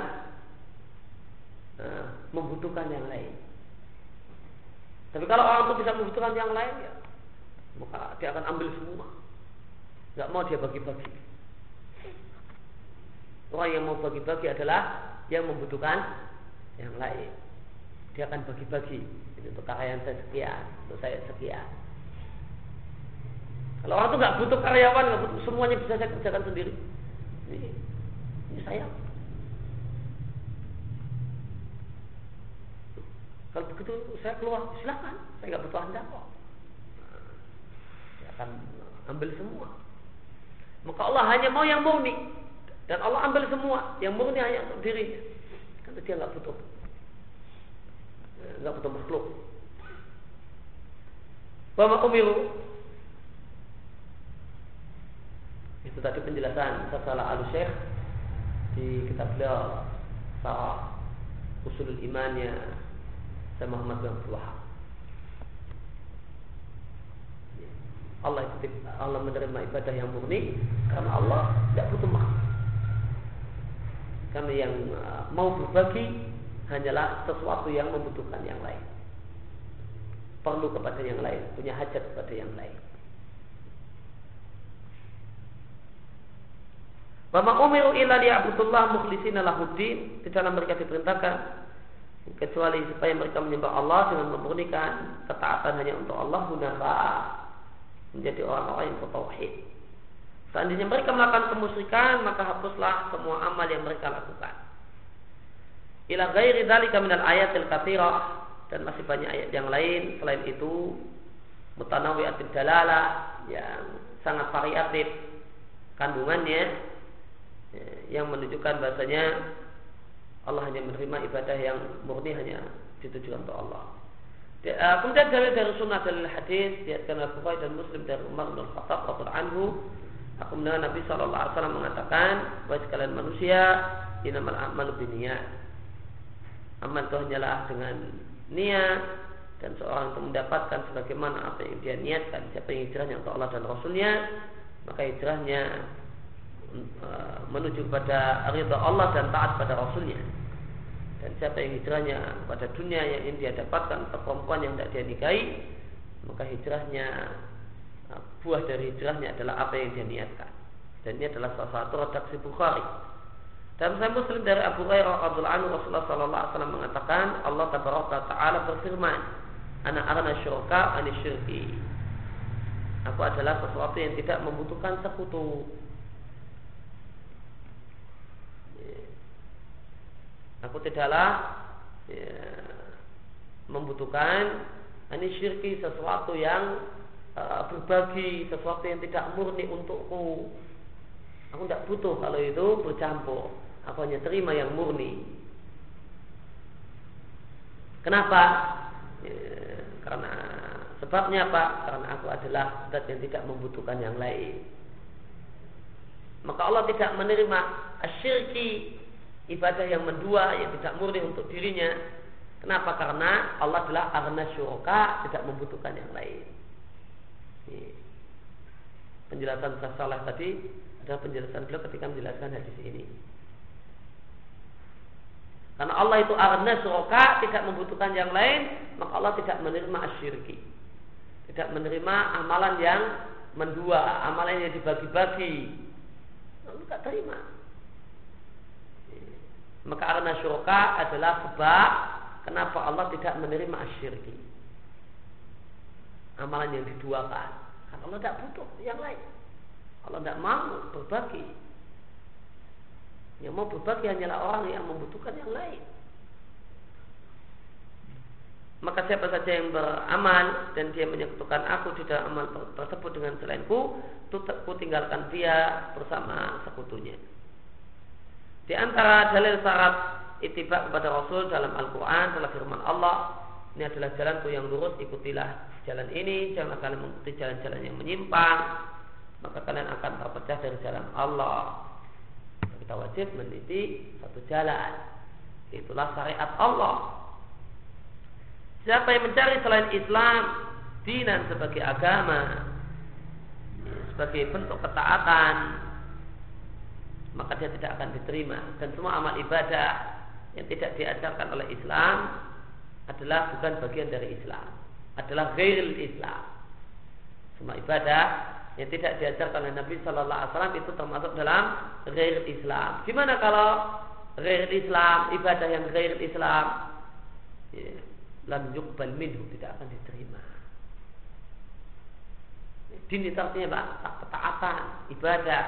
uh, membutuhkan yang lain. Tapi kalau orang itu bisa membutuhkan yang lain, ya maka dia akan ambil semua. Gak mau dia bagi-bagi. Orang yang mau bagi-bagi adalah yang membutuhkan yang lain. Dia akan bagi-bagi. Ini untuk karyawan saya sekian, untuk saya sekian. Kalau orang itu gak butuh karyawan, gak butuh, semuanya bisa saya kerjakan sendiri. Ini, ini saya. Kalau begitu saya keluar, silakan. Saya gak butuh Anda kok. Akan ambil semua. Maka Allah hanya mau yang murni, dan Allah ambil semua yang murni hanya untuk dirinya, karena dia nggak butuh, nggak butuh makhluk. Wa umiru, itu tadi penjelasan Salah Al-Syekh di kitab beliau Sarah Usulul Imannya Syekh Muhammad bin Abdul Wahab. Allah itu, Allah menerima ibadah yang murni karena Allah tidak butuh makhluk. Karena yang mau berbagi hanyalah sesuatu yang membutuhkan yang lain, perlu kepada yang lain, punya hajat kepada yang lain. Wa ma umiru illa liya'budullah mukhlishina lahuddin. Tidaklah mereka diperintahkan kecuali supaya mereka menyembah Allah dengan memurnikan ketaatan hanya untuk Allah, hunafa, menjadi orang-orang yang bertauhid. Seandainya mereka melakukan kemusyrikan, maka hapuslah semua amal yang mereka lakukan. Ila ghairi dzalika minal ayatil katsirah, dan masih banyak ayat yang lain selain itu, mutanawwi'atud dalalah, yang sangat variatif kandungannya, yang menunjukkan bahasanya Allah hanya menerima ibadah yang murni, hanya ditujukan untuk Allah. Kemudian dalil dari sunnah, dalil hadis diatkan oleh Bukhari dan Muslim dari Umar bin Khattab radhiyallahu anhu, aku mendengar Nabi sallallahu alaihi wasallam mengatakan, wahai sekalian manusia, innamal a'malu binniyat. Amal itu hanyalah dengan niat, dan seorang itu mendapatkan sebagaimana apa yang dia niatkan. Siapa yang hijrahnya untuk Allah dan Rasulnya, maka hijrahnya uh, menuju pada ridha Allah dan taat pada Rasulnya. Dan siapa yang hijrahnya pada dunia yang ingin dia dapatkan atau perempuan yang tidak dia nikahi, maka hijrahnya, uh, buah dari hijrahnya adalah apa yang dia niatkan. Dan ini adalah salah satu redaksi Bukhari. Dalam Sahih Muslim dari Abu Hurairah radhiyallahu anhu, Rasulullah sallallahu alaihi wasallam mengatakan, Allah tabaraka taala berfirman, ana arna syuraka ani syirki. Aku adalah sesuatu yang tidak membutuhkan sekutu. Aku tidaklah ya, membutuhkan ani syirki, sesuatu yang uh, berbagi, sesuatu yang tidak murni untukku. Aku tidak butuh kalau itu bercampur. Aku hanya terima yang murni. Kenapa? Ya, karena sebabnya apa? Karena aku adalah zat yang tidak membutuhkan yang lain. Maka Allah tidak menerima asyirki, ibadah yang mendua, yang tidak murni untuk dirinya. Kenapa? Karena Allah adalah aghna syuraka, tidak membutuhkan yang lain. Ini penjelasan Saleh tadi adalah penjelasan beliau ketika menjelaskan hadis ini. Karena Allah itu aghna syuraka, tidak membutuhkan yang lain, maka Allah tidak menerima asyirki, tidak menerima amalan yang mendua, amalan yang dibagi-bagi. Allah tidak terima. Maka aghna syuraka adalah sebab kenapa Allah tidak menerima asyirki, amalan yang diduakan. Karena Allah tidak butuh yang lain. Allah tidak mau berbagi. Yang mau berbagi hanyalah orang yang membutuhkan yang lain. Maka siapa saja yang beramal dan dia menyekutukan aku di dalam amal tersebut dengan selainku, itu aku tinggalkan dia bersama sekutunya. Di antara dalil syarat ittiba kepada Rasul dalam Al-Quran adalah firman Allah, ini adalah jalanku yang lurus, ikutilah jalan ini, jangan kalian mengikuti jalan-jalan yang menyimpang, maka kalian akan terpecah dari jalan Allah. Kita wajib meniti satu jalan, itulah syariat Allah. Siapa yang mencari selain Islam dinan sebagai agama, sebagai bentuk ketaatan, maka dia tidak akan diterima. Dan semua amal ibadah yang tidak diajarkan oleh Islam adalah bukan bagian dari Islam, adalah ghairil Islam. Semua ibadah yang tidak diajarkan oleh Nabi Sallallahu Alaihi Wasallam itu termasuk dalam ghairil Islam. Gimana kalau ghairil Islam, ibadah yang ghairil Islam, ya, lam yuqbal minhu, tidak akan diterima. Din itu artinya apa? Ketaatan, ibadah.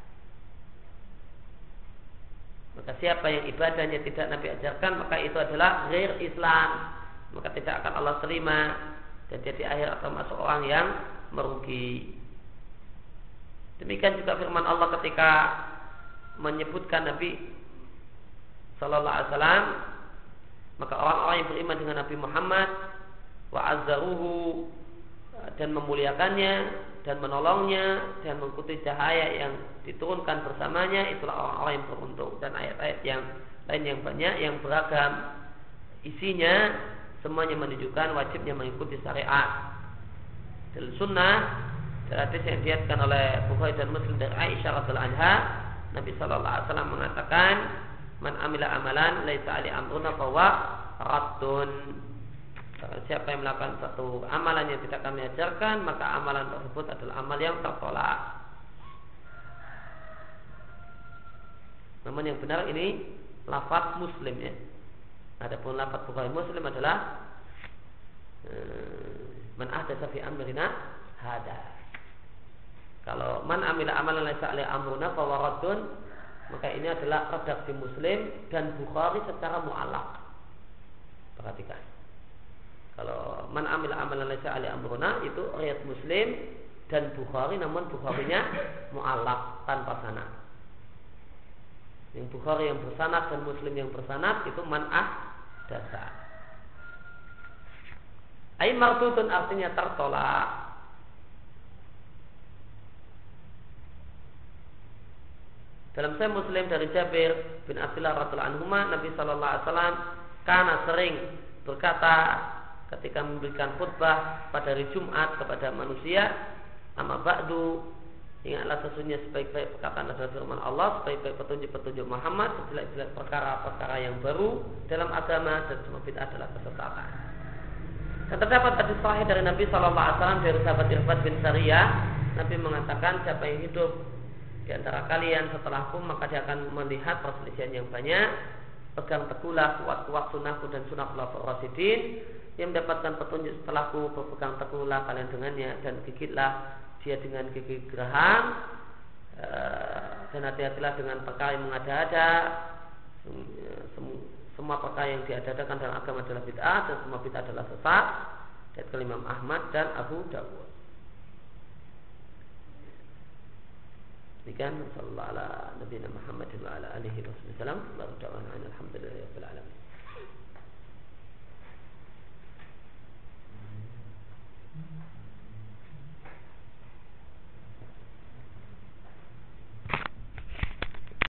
Maka siapa yang ibadahnya tidak Nabi ajarkan, maka itu adalah ghair Islam, maka tidak akan Allah terima, dan dia di akhir akan masuk orang yang merugi. Demikian juga firman Allah ketika menyebutkan Nabi Sallallahu Alaihi Wasallam, maka orang-orang yang beriman dengan Nabi Muhammad wa azzaruhu, dan memuliakannya dan menolongnya dan mengikuti cahaya yang diturunkan bersamanya, itulah orang-orang yang beruntung. Dan ayat-ayat yang lain yang banyak yang beragam isinya, semuanya menunjukkan wajibnya mengikuti syariat. Dalam sunnah, dalam hadis yang diriwayatkan oleh Bukhari dan Muslim dari Aisyah radhiyallahu anha, Nabi sallallahu alaihi wasallam mengatakan, man amila amalan laisa ali amruna fahuwa raddun. Siapa yang melakukan satu amalan yang tidak kami ajarkan, maka amalan tersebut adalah amal yang tertolak. Namun yang benar ini lafaz Muslim, ya. Adapun lafaz Bukhari Muslim adalah man ahdatsa fi amrina hada. Kalau man amila amalan laisa alaihi amruna fa waradun, maka ini adalah redaksi Muslim dan Bukhari secara mu'allaq. Perhatikan. Kalau man amila amalan laisa alaihi amruna itu riwayat Muslim dan Bukhari, namun Bukharinya mu'allaq tanpa sanad. Yang Bukhari yang bersanad dan Muslim yang bersanad itu man ahdatsa. Ai mardudun artinya tertolak. Dalam Sahih Muslim dari Jabir bin Abdullah radhiyallahu anhu, Nabi sallallahu alaihi wasallam karena sering berkata ketika memberikan khutbah pada hari Jumat kepada manusia, amma ba'du, ingatlah sesungguhnya sebaik-baik perkataan adalah firman Allah, sebaik-baik petunjuk-petunjuk Muhammad, sejelek-jelek perkara-perkara yang baru dalam agama, dan semua bid'ah adalah kesesatan. Dan terdapat hadis sahih dari Nabi sallallahu alaihi wasallam dari sahabat Irbad bin Sariyah, Nabi mengatakan, siapa yang hidup di antara kalian setelahku, maka dia akan melihat perselisihan yang banyak. Pegang teguhlah kuat-kuat sunnahku dan sunnah khulafaur rasyidin. Yang mendapatkan petunjuk setelahku, berpegang teguhlah kalian dengannya, dan gigitlah dia dengan gigi geraham, e, dan hati-hatilah dengan perkara yang mengada-ada. Semua perkara yang diada-adakan dalam agama adalah bid'ah, dan semua bid'ah adalah sesat. Dari Imam Ahmad dan Abu Dawud. Demikian sallallahu ala nabiyina Muhammadin wa ala alihi wasallam. Alhamdulillah rabbil alamin.